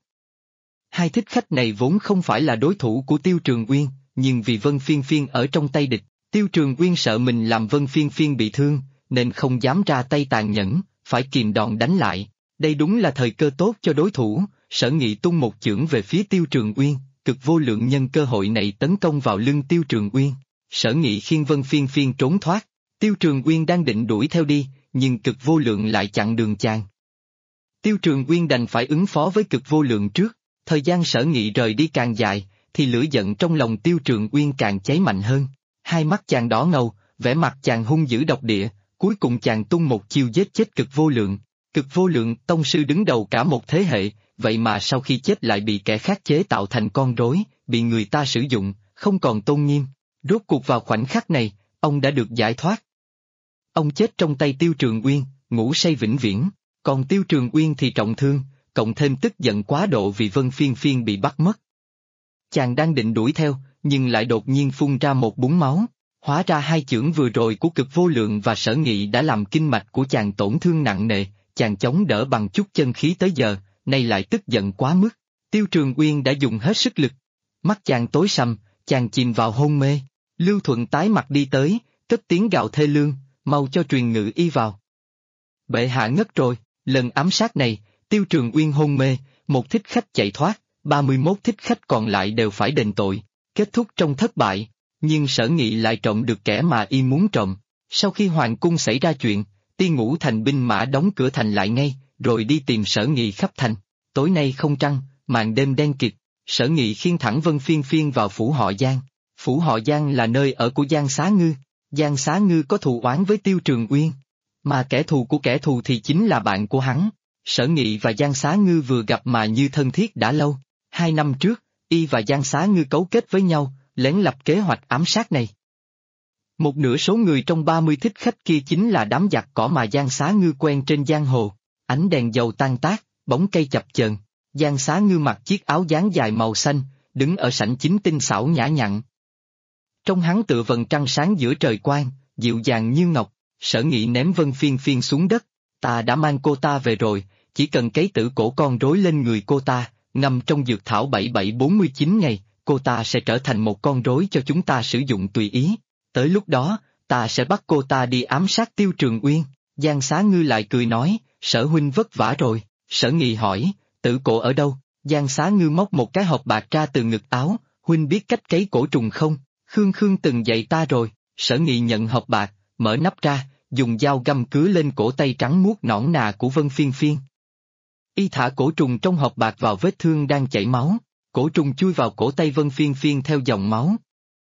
2 thích khách này vốn không phải là đối thủ của Tiêu Trường Uyên, nhưng vì Vân Phiên Phiên ở trong tay địch, Tiêu Trường Uyên sợ mình làm Vân Phiên Phiên bị thương, nên không dám ra tay tàn nhẫn, phải kìm đòn đánh lại. Đây đúng là thời cơ tốt cho đối thủ. Sở Nghị tung một chưởng về phía Tiêu Trường Uyên, Cực Vô Lượng nhân cơ hội này tấn công vào lưng Tiêu Trường Uyên. Sở Nghị khiêng Vân Phiên Phiên trốn thoát. Tiêu Trường Uyên đang định đuổi theo đi, nhưng Cực Vô Lượng lại chặn đường chàng. Tiêu Trường Uyên đành phải ứng phó với Cực Vô Lượng trước. Thời gian Sở Nghị rời đi càng dài, thì lửa giận trong lòng Tiêu Trường Uyên càng cháy mạnh hơn. Hai mắt chàng đỏ ngầu, vẻ mặt chàng hung dữ độc địa, cuối cùng chàng tung một chiêu giết chết Cực Vô Lượng. Cực vô lượng tông sư đứng đầu cả một thế hệ, vậy mà sau khi chết lại bị kẻ khác chế tạo thành con rối, bị người ta sử dụng, không còn tôn nghiêm. Rốt cuộc vào khoảnh khắc này, ông đã được giải thoát. Ông chết trong tay Tiêu Trường Uyên, ngủ say vĩnh viễn, còn Tiêu Trường Uyên thì trọng thương, cộng thêm tức giận quá độ vì Vân Phiên Phiên bị bắt mất. Chàng đang định đuổi theo, nhưng lại đột nhiên phun ra một búng máu. Hóa ra hai chưởng vừa rồi của Cực Vô Lượng và Sở Nghị đã làm kinh mạch của chàng tổn thương nặng nề, chàng chống đỡ bằng chút chân khí tới giờ, nay lại tức giận quá mức. Tiêu Trường Uyên đã dùng hết sức lực. Mắt chàng tối sầm, chàng chìm vào hôn mê. Lưu Thuận tái mặt đi tới, cất tiếng gào thê lương, mau cho truyền ngự y vào. Bệ hạ ngất rồi, lần ám sát này, Tiêu Trường Uyên hôn mê, một thích khách chạy thoát, 31 thích khách còn lại đều phải đền tội, kết thúc trong thất bại. Nhưng Sở Nghị lại trộm được kẻ mà y muốn trộm. Sau khi hoàng cung xảy ra chuyện, Ti Ngũ Thành binh mã đóng cửa thành lại ngay, rồi đi tìm Sở Nghị khắp thành. Tối nay không trăng, màn đêm đen kịt, Sở Nghị khiêng thẳng Vân Phiên Phiên vào phủ họ Giang. Phủ họ Giang là nơi ở của Giang Xá Ngư. Giang Xá Ngư có thù oán với Tiêu Trường Uyên, mà kẻ thù của kẻ thù thì chính là bạn của hắn. Sở Nghị và Giang Xá Ngư vừa gặp mà như thân thiết đã lâu. 2 năm trước, y và Giang Xá Ngư cấu kết với nhau, lén lập kế hoạch ám sát này. Một nửa số người trong 30 thích khách kia chính là đám giặc cỏ mà Giang Xá Ngư quen trên giang hồ. Ánh đèn dầu tan tác, bóng cây chập chờn. Giang Xá Ngư mặc chiếc áo dáng dài màu xanh, đứng ở sảnh chính tinh xảo nhã nhặn. Trong hắn tựa vầng trăng sáng giữa trời quang, dịu dàng như ngọc. Sở Nghị ném Vân Phiên Phiên xuống đất. Ta đã mang cô ta về rồi, chỉ cần cấy tử cổ con rối lên người cô ta, ngâm trong dược thảo 7749 ngày, cô ta sẽ trở thành một con rối cho chúng ta sử dụng tùy ý. Tới lúc đó, ta sẽ bắt cô ta đi ám sát Tiêu Trường Uyên. Giang Xá Ngư lại cười nói, Sở huynh vất vả rồi. Sở Nghị hỏi, tử cổ ở đâu? Giang Xá Ngư móc một cái hộp bạc ra từ ngực áo, huynh biết cách cấy cổ trùng không? Khương từng dạy ta rồi. Sở Nghị nhận hộp bạc, mở nắp ra, dùng dao găm cứa lên cổ tay trắng muốt nõn nà của Vân Phiên Phiên. Y thả cổ trùng trong hộp bạc vào vết thương đang chảy máu, cổ trùng chui vào cổ tay Vân Phiên Phiên theo dòng máu.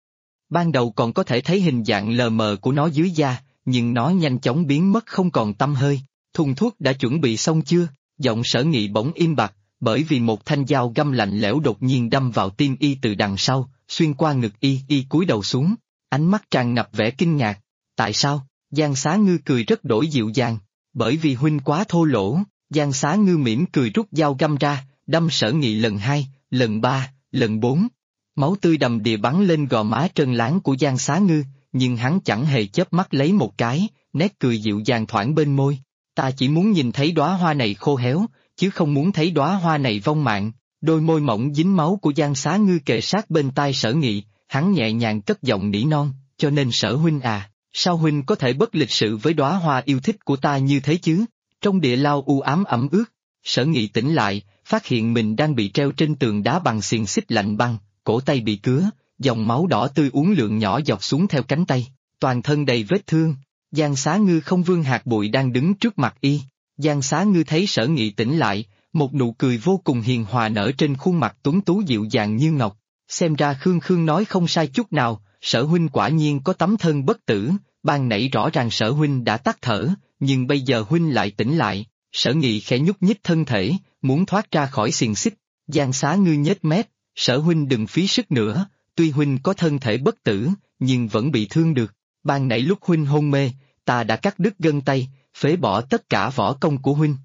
Ban đầu còn có thể thấy hình dạng lờ mờ của nó dưới da, nhưng nó nhanh chóng biến mất không còn tăm hơi. Thùng thuốc đã chuẩn bị xong chưa? Giọng Sở Nghị bỗng im bặt, bởi vì một thanh dao găm lạnh lẽo đột nhiên đâm vào tim y từ đằng sau, xuyên qua ngực y cúi đầu xuống, ánh mắt tràn ngập vẻ kinh ngạc. Tại sao? Giang Xá Ngư cười rất đổi dịu dàng. Bởi vì huynh quá thô lỗ. Giang Xá Ngư mỉm cười rút dao găm ra, đâm Sở Nghị lần 2, lần 3, lần 4. Máu tươi đầm đìa bắn lên gò má trơn láng của Giang Xá Ngư, nhưng hắn chẳng hề chớp mắt lấy một cái, nét cười dịu dàng thoảng bên môi. Ta chỉ muốn nhìn thấy đóa hoa này khô héo, chứ không muốn thấy đóa hoa này vong mạng. Đôi môi mỏng dính máu của Giang Xá Ngư kề sát bên tai Sở Nghị, hắn nhẹ nhàng cất giọng nỉ non, cho nên Sở huynh à, sao huynh có thể bất lịch sự với đóa hoa yêu thích của ta như thế chứ? Trong địa lao u ám ẩm ướt, Sở Nghị tỉnh lại, phát hiện mình đang bị treo trên tường đá bằng xiềng xích lạnh băng, cổ tay bị cứa, dòng máu đỏ tươi uốn lượn nhỏ dọc xuống theo cánh tay, toàn thân đầy vết thương. Giang Xá Ngư không vương hạt bụi đang đứng trước mặt y. Giang Xá Ngư thấy Sở Nghị tỉnh lại, một nụ cười vô cùng hiền hòa nở trên khuôn mặt tuấn tú dịu dàng như ngọc. Xem ra Khương nói không sai chút nào, Sở huynh quả nhiên có tấm thân bất tử. Ban nãy rõ ràng Sở huynh đã tắt thở, nhưng bây giờ huynh lại tỉnh lại. Sở Nghị khẽ nhúc nhích thân thể, muốn thoát ra khỏi xiềng xích. Giang Xá Ngư nhếch mép, Sở huynh đừng phí sức nữa, tuy huynh có thân thể bất tử, nhưng vẫn bị thương được. Ban nãy lúc huynh hôn mê, ta đã cắt đứt gân tay, phế bỏ tất cả võ công của huynh.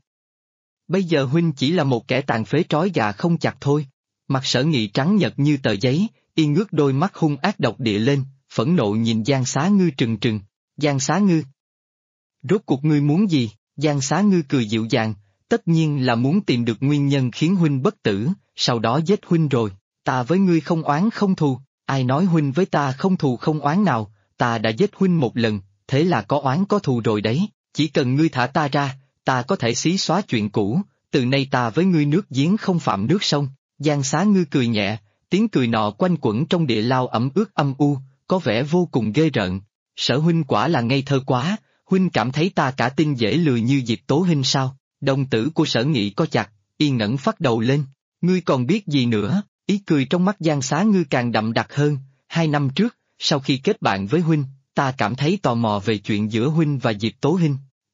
Bây giờ huynh chỉ là một kẻ tàn phế trói gà không chặt thôi. Mặt Sở Nghị trắng nhợt như tờ giấy, y ngước đôi mắt hung ác độc địa lên, phẫn nộ nhìn Giang Xá Ngư trừng trừng. Giang Xá Ngư, rốt cuộc ngươi muốn gì? Giang Xá Ngư cười dịu dàng, tất nhiên là muốn tìm được nguyên nhân khiến huynh bất tử, sau đó giết huynh rồi. Ta với ngươi không oán không thù, ai nói huynh với ta không thù không oán nào, ta đã giết huynh một lần, thế là có oán có thù rồi đấy. Chỉ cần ngươi thả ta ra, ta có thể xí xóa chuyện cũ, từ nay ta với ngươi nước giếng không phạm nước sông. Giang Xá Ngư cười nhẹ, tiếng cười nọ quanh quẩn trong địa lao ẩm ướt âm u, có vẻ vô cùng ghê rợn. Sở huynh quả là ngây thơ quá, huynh cảm thấy ta cả tin dễ lừa như Diệp Tố Hinh sao? Đồng tử của Sở Nghị co chặt, y ngẩng phát đầu lên. Ngươi còn biết gì nữa? Ý cười trong mắt Giang Xá Ngư càng đậm đặc hơn. 2 năm trước, sau khi kết bạn với huynh, ta cảm thấy tò mò về chuyện giữa huynh và Diệp Tố Hinh.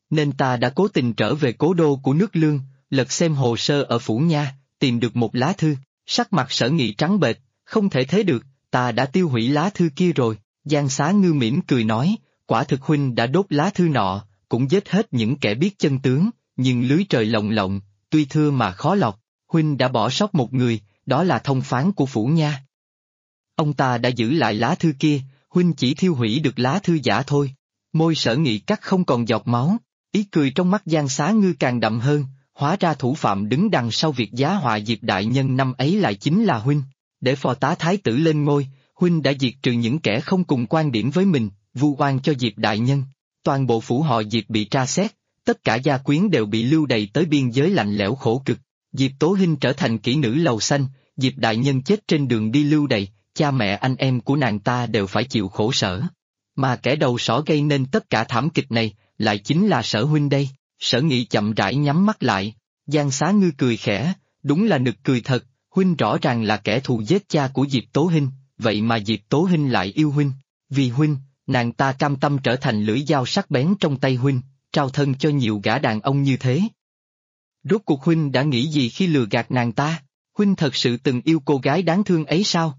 nên ta đã cố tình trở về cố đô của nước Lương, lật xem hồ sơ ở Phủ Nha, tìm được một lá thư, sắc mặt Sở Nghị trắng bệch, không thể thế được, ta đã tiêu hủy lá thư kia rồi, Giang Xá Ngư mỉm cười nói, quả thực huynh đã đốt lá thư nọ, cũng giết hết những kẻ biết chân tướng, nhưng lưới trời lồng lộng, tuy thưa mà khó lọt, huynh đã bỏ sót một người, đó là thông phán của Phủ Nha. Ông ta đã giữ lại lá thư kia, huynh chỉ thiêu hủy được lá thư giả thôi. Môi Sở Nghị cắt không còn giọt máu, ý cười trong mắt Giang Xá Ngư càng đậm hơn, hóa ra thủ phạm đứng đằng sau việc giá họa Diệp đại nhân năm ấy lại chính là huynh. Để phò tá thái tử lên ngôi, huynh đã diệt trừ những kẻ không cùng quan điểm với mình, vu oan cho Diệp đại nhân. Toàn bộ phủ họ Diệp bị tra xét, tất cả gia quyến đều bị lưu đày tới biên giới lạnh lẽo khổ cực. Diệp Tố Hinh trở thành kỹ nữ lầu xanh, Diệp đại nhân chết trên đường đi lưu đày, cha mẹ anh em của nàng ta đều phải chịu khổ sở. Mà kẻ đầu sỏ gây nên tất cả thảm kịch này, lại chính là Sở huynh đây. Sở Nghị chậm rãi nhắm mắt lại, Giang Xá Ngư cười khẽ, đúng là nực cười thật, huynh rõ ràng là kẻ thù giết cha của Diệp Tố Hinh, vậy mà Diệp Tố Hinh lại yêu huynh, vì huynh, nàng ta cam tâm trở thành lưỡi dao sắc bén trong tay huynh, trao thân cho nhiều gã đàn ông như thế. Rốt cuộc huynh đã nghĩ gì khi lừa gạt nàng ta, huynh thật sự từng yêu cô gái đáng thương ấy sao?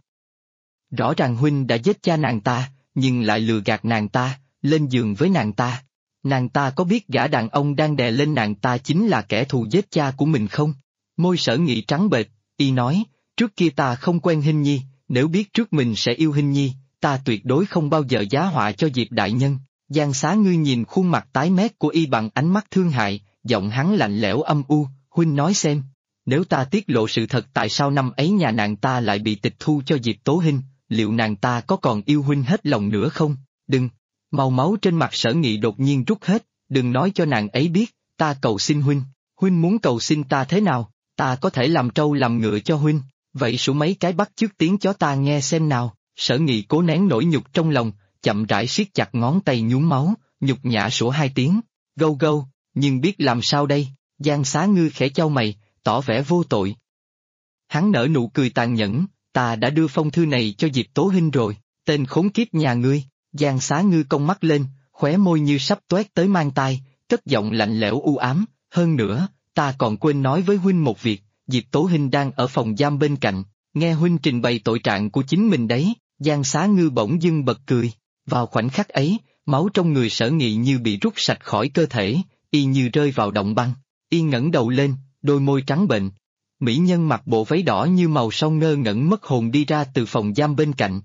Rõ ràng huynh đã giết cha nàng ta, nhưng lại lừa gạt nàng ta, lên giường với nàng ta. Nàng ta có biết gã đàn ông đang đè lên nàng ta chính là kẻ thù giết cha của mình không? Môi Sở Nghị trắng bệch, y nói, trước kia ta không quen Hinh Nhi, nếu biết trước mình sẽ yêu Hinh Nhi, ta tuyệt đối không bao giờ giá họa cho Diệp đại nhân. Giang Xá Ngư nhìn khuôn mặt tái mét của y bằng ánh mắt thương hại, giọng hắn lạnh lẽo âm u, huynh nói xem, nếu ta tiết lộ sự thật tại sao năm ấy nhà nàng ta lại bị tịch thu cho Diệp Tố Hinh, liệu nàng ta có còn yêu huynh hết lòng nữa không? Đừng! Màu máu trên mặt Sở Nghị đột nhiên rút hết, đừng nói cho nàng ấy biết, ta cầu xin huynh, huynh muốn cầu xin ta thế nào, ta có thể làm trâu làm ngựa cho huynh, vậy số mấy cái bắt chước tiếng chó ta nghe xem nào. Sở Nghị cố nén nỗi nhục trong lòng, chậm rãi siết chặt ngón tay nhuốm máu, nhục nhã sủa hai tiếng, gâu gâu, nhưng biết làm sao đây, Giang Xá Ngư khẽ chau mày, tỏ vẻ vô tội. Hắn nở nụ cười tàn nhẫn, ta đã đưa phong thư này cho Diệp Tố Hinh rồi, tên khốn kiếp nhà ngươi. Giang Xá Ngư cong mắt lên, khóe môi như sắp toét tới mang tai, cất giọng lạnh lẽo u ám, hơn nữa, ta còn quên nói với huynh một việc, Diệp Tố Hinh đang ở phòng giam bên cạnh, nghe huynh trình bày tội trạng của chính mình đấy. Giang Xá Ngư bỗng dưng bật cười, vào khoảnh khắc ấy, máu trong người Sở Nghị như bị rút sạch khỏi cơ thể, y như rơi vào động băng, y ngẩng đầu lên, đôi môi trắng bệnh. Mỹ nhân mặc bộ váy đỏ như màu sông ngơ ngẩn mất hồn đi ra từ phòng giam bên cạnh.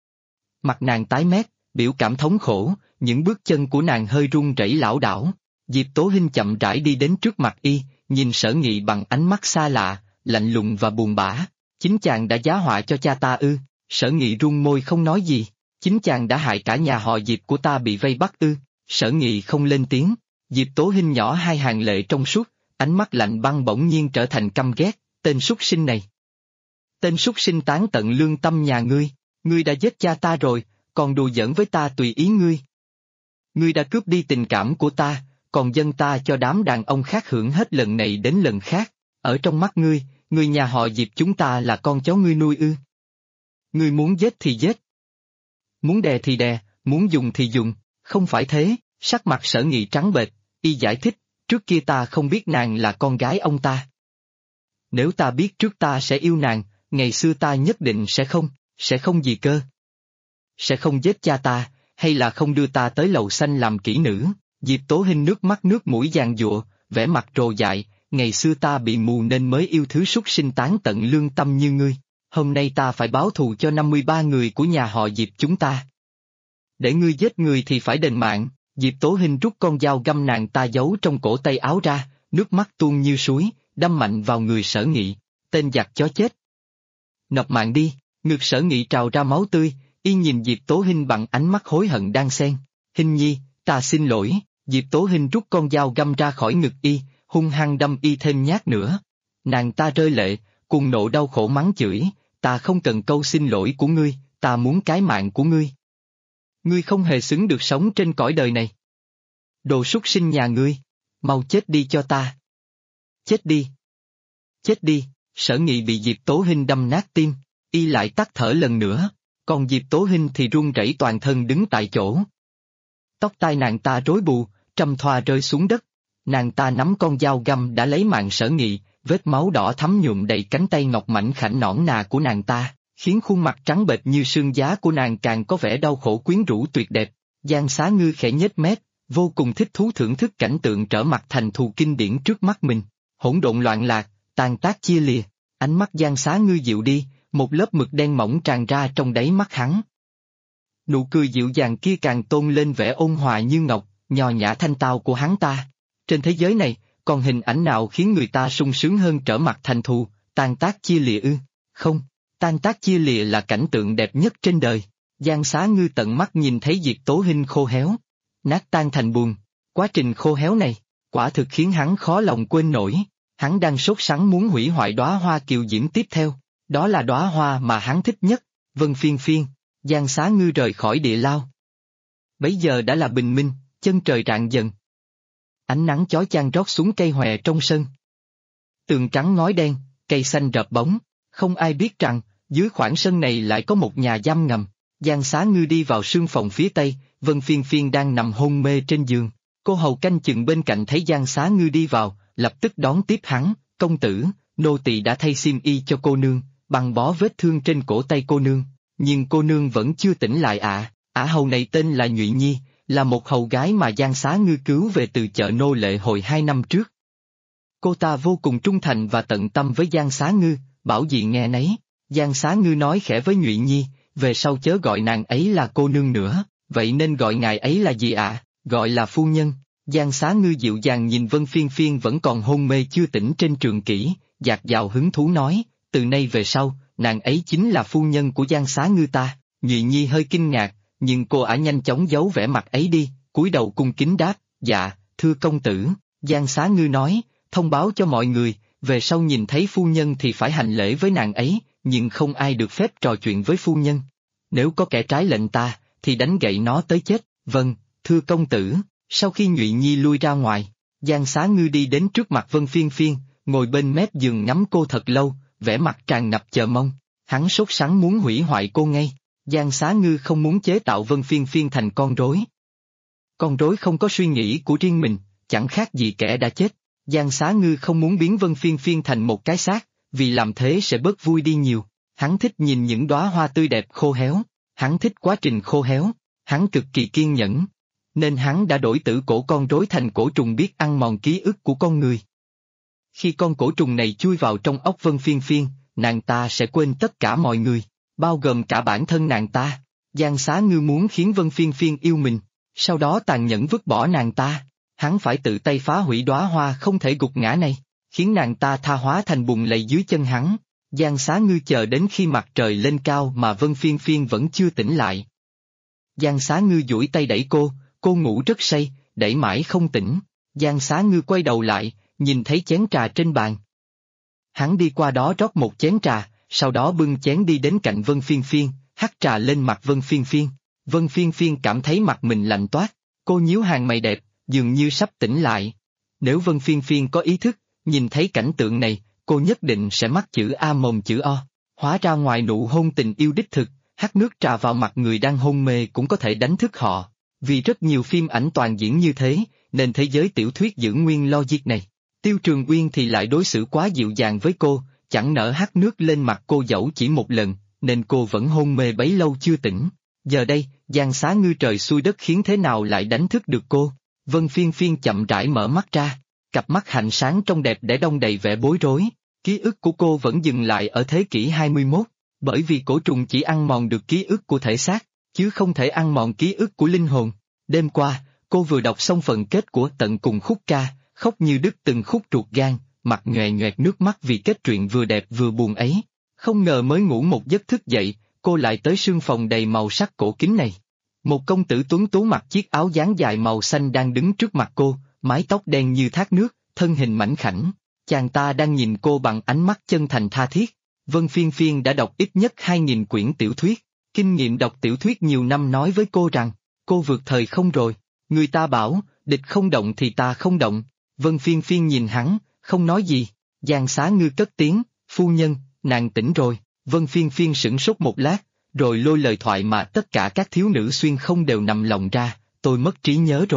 Mặt nàng tái mét, biểu cảm thống khổ, những bước chân của nàng hơi run rẩy lảo đảo. Diệp Tố Hinh chậm rãi đi đến trước mặt y, nhìn Sở Nghị bằng ánh mắt xa lạ, lạnh lùng và buồn bã. Chính chàng đã giá họa cho cha ta ư? Sở Nghị run môi không nói gì. Chính chàng đã hại cả nhà họ Diệp của ta bị vây bắt ư? Sở Nghị không lên tiếng. Diệp Tố Hinh nhỏ hai hàng lệ trong suốt, ánh mắt lạnh băng bỗng nhiên trở thành căm ghét. Tên súc sinh này. Tên súc sinh tán tận lương tâm nhà ngươi, ngươi đã giết cha ta rồi, còn đùa giỡn với ta tùy ý ngươi. Ngươi đã cướp đi tình cảm của ta, còn dâng ta cho đám đàn ông khác hưởng hết lần này đến lần khác, ở trong mắt ngươi, người nhà họ Diệp chúng ta là con chó ngươi nuôi ư? Ngươi muốn giết thì giết. Muốn đè thì đè, muốn dùng thì dùng, không phải thế, sắc mặt Sở Nghị trắng bệch, y giải thích, trước kia ta không biết nàng là con gái ông ta. Nếu ta biết trước ta sẽ yêu nàng, ngày xưa ta nhất định sẽ không gì cơ. Sẽ không giết cha ta, hay là không đưa ta tới lầu xanh làm kỹ nữ. Diệp Tố Hinh nước mắt nước mũi giàn giụa, vẻ mặt trồ dại, ngày xưa ta bị mù nên mới yêu thứ súc sinh tán tận lương tâm như ngươi, hôm nay ta phải báo thù cho 53 người của nhà họ Diệp chúng ta. Để ngươi giết người thì phải đền mạng. Diệp Tố Hinh rút con dao găm nàng ta giấu trong cổ tay áo ra, nước mắt tuôn như suối, đâm mạnh vào người Sở Nghị, tên giặc chó chết. Nộp mạng đi, ngực Sở Nghị trào ra máu tươi, y nhìn Diệp Tố Hinh bằng ánh mắt hối hận đan xen. Hinh Nhi, ta xin lỗi. Diệp Tố Hinh rút con dao găm ra khỏi ngực y, hung hăng đâm y thêm nhát nữa. Nàng ta rơi lệ, cuồng nộ đau khổ mắng chửi, ta không cần câu xin lỗi của ngươi, ta muốn cái mạng của ngươi. Ngươi không hề xứng được sống trên cõi đời này. Đồ súc sinh nhà ngươi, mau chết đi cho ta. Chết đi. Chết đi. Sở Nghị bị Diệp Tố Hinh đâm nát tim, y lại tắt thở lần nữa, còn Diệp Tố Hinh thì run rẩy toàn thân đứng tại chỗ. Tóc tai nàng ta rối bù, trăm thoa rơi xuống đất. Nàng ta nắm con dao găm đã lấy mạng Sở Nghị, vết máu đỏ thắm nhuộm đầy cánh tay ngọc mảnh khảnh nõn nà của nàng ta, khiến khuôn mặt trắng bệch như sương giá của nàng càng có vẻ đau khổ quyến rũ tuyệt đẹp. Giang Xá Ngư khẽ nhếch mép, vô cùng thích thú thưởng thức cảnh tượng trở mặt thành thù kinh điển trước mắt mình. Hỗn độn loạn lạc, tàn tác chia lìa, ánh mắt Giang Xá Ngư dịu đi, một lớp mực đen mỏng tràn ra trong đáy mắt hắn. Nụ cười dịu dàng kia càng tôn lên vẻ ôn hòa như ngọc, nho nhã thanh tao của hắn ta. Trên thế giới này, còn hình ảnh nào khiến người ta sung sướng hơn trở mặt thành thù, tan tác chia lìa ư? Không, tan tác chia lìa là cảnh tượng đẹp nhất trên đời. Giang Xá Ngư tận mắt nhìn thấy Diệt Tố Hinh khô héo, nát tan thành bùn. Quá trình khô héo này, quả thực khiến hắn khó lòng quên nổi. Hắn đang sốt sắng muốn hủy hoại đóa hoa kiều diễm tiếp theo, đó là đóa hoa mà hắn thích nhất. Vân Phiên Phiên, Giang Xá Ngư rời khỏi địa lao. Bấy giờ đã là bình minh, chân trời rạng dần. Ánh nắng chói chang rót xuống cây hòe trong sân. Tường trắng ngói đen, cây xanh rợp bóng, không ai biết rằng, dưới khoảng sân này lại có một nhà giam ngầm. Giang Xá Ngư đi vào sương phòng phía tây, Vân Phiên Phiên đang nằm hôn mê trên giường. Cô hầu canh chừng bên cạnh thấy Giang Xá Ngư đi vào, lập tức đón tiếp hắn. Công tử, nô tỳ đã thay xiêm y cho cô nương, băng bó vết thương trên cổ tay cô nương, nhưng cô nương vẫn chưa tỉnh lại ạ. Ả hầu này tên là Nhụy Nhi, là một hầu gái mà Giang Xá Ngư cứu về từ chợ nô lệ hồi 2 năm trước. Cô ta vô cùng trung thành và tận tâm với Giang Xá Ngư, bảo gì nghe nấy. Giang Xá Ngư nói khẽ với Nhụy Nhi, về sau chớ gọi nàng ấy là cô nương nữa, vậy nên gọi ngài ấy là gì ạ? Gọi là phu nhân. Giang Xá Ngư dịu dàng nhìn Vân Phiên Phiên vẫn còn hôn mê chưa tỉnh trên trường kỷ, dạt dào hứng thú nói, từ nay về sau, nàng ấy chính là phu nhân của Giang Xá Ngư ta. Nhụy Nhi hơi kinh ngạc, nhưng cô ả nhanh chóng giấu vẻ mặt ấy đi, cúi đầu cung kính đáp, dạ, thưa công tử. Giang Xá Ngư nói, thông báo cho mọi người, về sau nhìn thấy phu nhân thì phải hành lễ với nàng ấy, nhưng không ai được phép trò chuyện với phu nhân. Nếu có kẻ trái lệnh ta, thì đánh gậy nó tới chết. Vâng, thưa công tử. Sau khi Nhụy Nhi lui ra ngoài, Giang Xá Ngư đi đến trước mặt Vân Phiên Phiên, ngồi bên mép giường ngắm cô thật lâu, vẻ mặt tràn ngập chờ mong. Hắn sốt sắng muốn hủy hoại cô ngay. Giang Xá Ngư không muốn chế tạo Vân Phiên Phiên thành con rối. Con rối không có suy nghĩ của riêng mình, chẳng khác gì kẻ đã chết. Giang Xá Ngư không muốn biến Vân Phiên Phiên thành một cái xác, vì làm thế sẽ bớt vui đi nhiều. Hắn thích nhìn những đóa hoa tươi đẹp khô héo, hắn thích quá trình khô héo, hắn cực kỳ kiên nhẫn. Nên hắn đã đổi tử cổ con rối thành cổ trùng biết ăn mòn ký ức của con người. Khi con cổ trùng này chui vào trong óc Vân Phiên Phiên, nàng ta sẽ quên tất cả mọi người, bao gồm cả bản thân nàng ta. Giang Xá Ngư muốn khiến Vân Phiên Phiên yêu mình, sau đó tàn nhẫn vứt bỏ nàng ta. Hắn phải tự tay phá hủy đóa hoa không thể gục ngã này, khiến nàng ta tha hóa thành bùn lầy dưới chân hắn. Giang Xá Ngư chờ đến khi mặt trời lên cao mà Vân Phiên Phiên vẫn chưa tỉnh lại. Giang Xá Ngư duỗi tay đẩy cô ngủ rất say, đẩy mãi không tỉnh. Giang Xá Ngư quay đầu lại, nhìn thấy chén trà trên bàn. Hắn đi qua đó rót một chén trà, sau đó bưng chén đi đến cạnh Vân Phiên Phiên, hắt trà lên mặt Vân Phiên Phiên. Vân Phiên Phiên cảm thấy mặt mình lạnh toát, cô nhíu hàng mày đẹp, dường như sắp tỉnh lại. Nếu Vân Phiên Phiên có ý thức, nhìn thấy cảnh tượng này, cô nhất định sẽ mắc chữ A mồm chữ O. Hóa ra ngoài nụ hôn tình yêu đích thực, hắt nước trà vào mặt người đang hôn mê cũng có thể đánh thức họ. Vì rất nhiều phim ảnh toàn diễn như thế, nên thế giới tiểu thuyết giữ nguyên logic này. Tiêu Trường Uyên thì lại đối xử quá dịu dàng với cô, chẳng nỡ hắt nước lên mặt cô dẫu chỉ một lần, nên cô vẫn hôn mê bấy lâu chưa tỉnh. Giờ đây, Giang Xá Ngư trời xui đất khiến thế nào lại đánh thức được cô. Vân Phiên Phiên chậm rãi mở mắt ra, cặp mắt hạnh sáng trong đẹp để đong đầy vẻ bối rối. Ký ức của cô vẫn dừng lại ở thế kỷ 21, bởi vì cổ trùng chỉ ăn mòn được ký ức của thể xác, chứ không thể ăn mòn ký ức của linh hồn. Đêm qua, cô vừa đọc xong phần kết của Tận Cùng Khúc Ca, khóc như đứt từng khúc ruột gan, mặt nhòe nhoẹt nước mắt vì kết truyện vừa đẹp vừa buồn ấy. Không ngờ mới ngủ một giấc thức dậy, cô lại tới sương phòng đầy màu sắc cổ kính này. Một công tử tuấn tú mặc chiếc áo dáng dài màu xanh đang đứng trước mặt cô, mái tóc đen như thác nước, thân hình mảnh khảnh. Chàng ta đang nhìn cô bằng ánh mắt chân thành tha thiết. Vân Phiên Phiên đã đọc ít nhất 2.000 quyển tiểu thuyết. Kinh nghiệm đọc tiểu thuyết nhiều năm nói với cô rằng, cô vượt thời không rồi. Người ta bảo, địch không động thì ta không động. Vân Phiên Phiên nhìn hắn, không nói gì. Giang Xá Ngư cất tiếng, phu nhân, nàng tỉnh rồi. Vân Phiên Phiên sửng sốt một lát, rồi lôi lời thoại mà tất cả các thiếu nữ xuyên không đều nằm lòng ra, tôi mất trí nhớ rồi.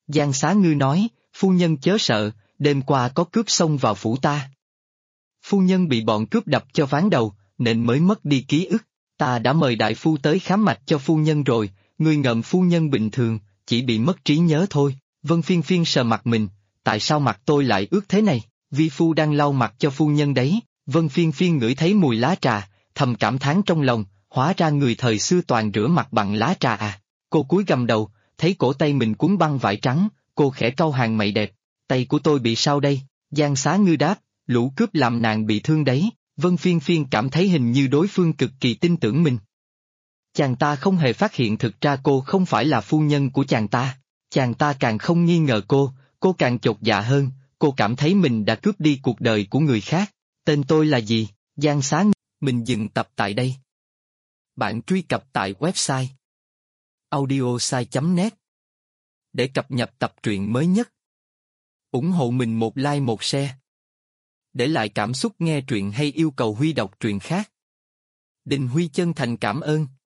Giang Xá Ngư nói, phu nhân chớ sợ, đêm qua có cướp xông vào phủ ta. Phu nhân bị bọn cướp đập cho ván đầu, nên mới mất đi ký ức. Ta đã mời đại phu tới khám mạch cho phu nhân rồi, người ngợm phu nhân bình thường, chỉ bị mất trí nhớ thôi. Vân Phiên Phiên sờ mặt mình, tại sao mặt tôi lại ướt thế này? Vi phu đang lau mặt cho phu nhân đấy. Vân Phiên Phiên ngửi thấy mùi lá trà, thầm cảm thán trong lòng, hóa ra người thời xưa toàn rửa mặt bằng lá trà à. Cô cúi gằm đầu, thấy cổ tay mình cuốn băng vải trắng, cô khẽ cau hàng mày đẹp. Tay của tôi bị sao đây? Giang Xá Ngư đáp, lũ cướp làm nàng bị thương đấy. Vân Phiên Phiên cảm thấy hình như đối phương cực kỳ tin tưởng mình. Chàng ta không hề phát hiện thực ra cô không phải là phu nhân của chàng ta. Chàng ta càng không nghi ngờ cô càng chột dạ hơn, cô cảm thấy mình đã cướp đi cuộc đời của người khác. Tên tôi là gì? Giang Xá Ngư. Mình dừng tập tại đây. Bạn truy cập tại website audiosai.net để cập nhật tập truyện mới nhất. Ủng hộ mình một like một share. Để lại cảm xúc nghe truyện hay yêu cầu Huy đọc truyện khác. Đình Huy chân thành cảm ơn.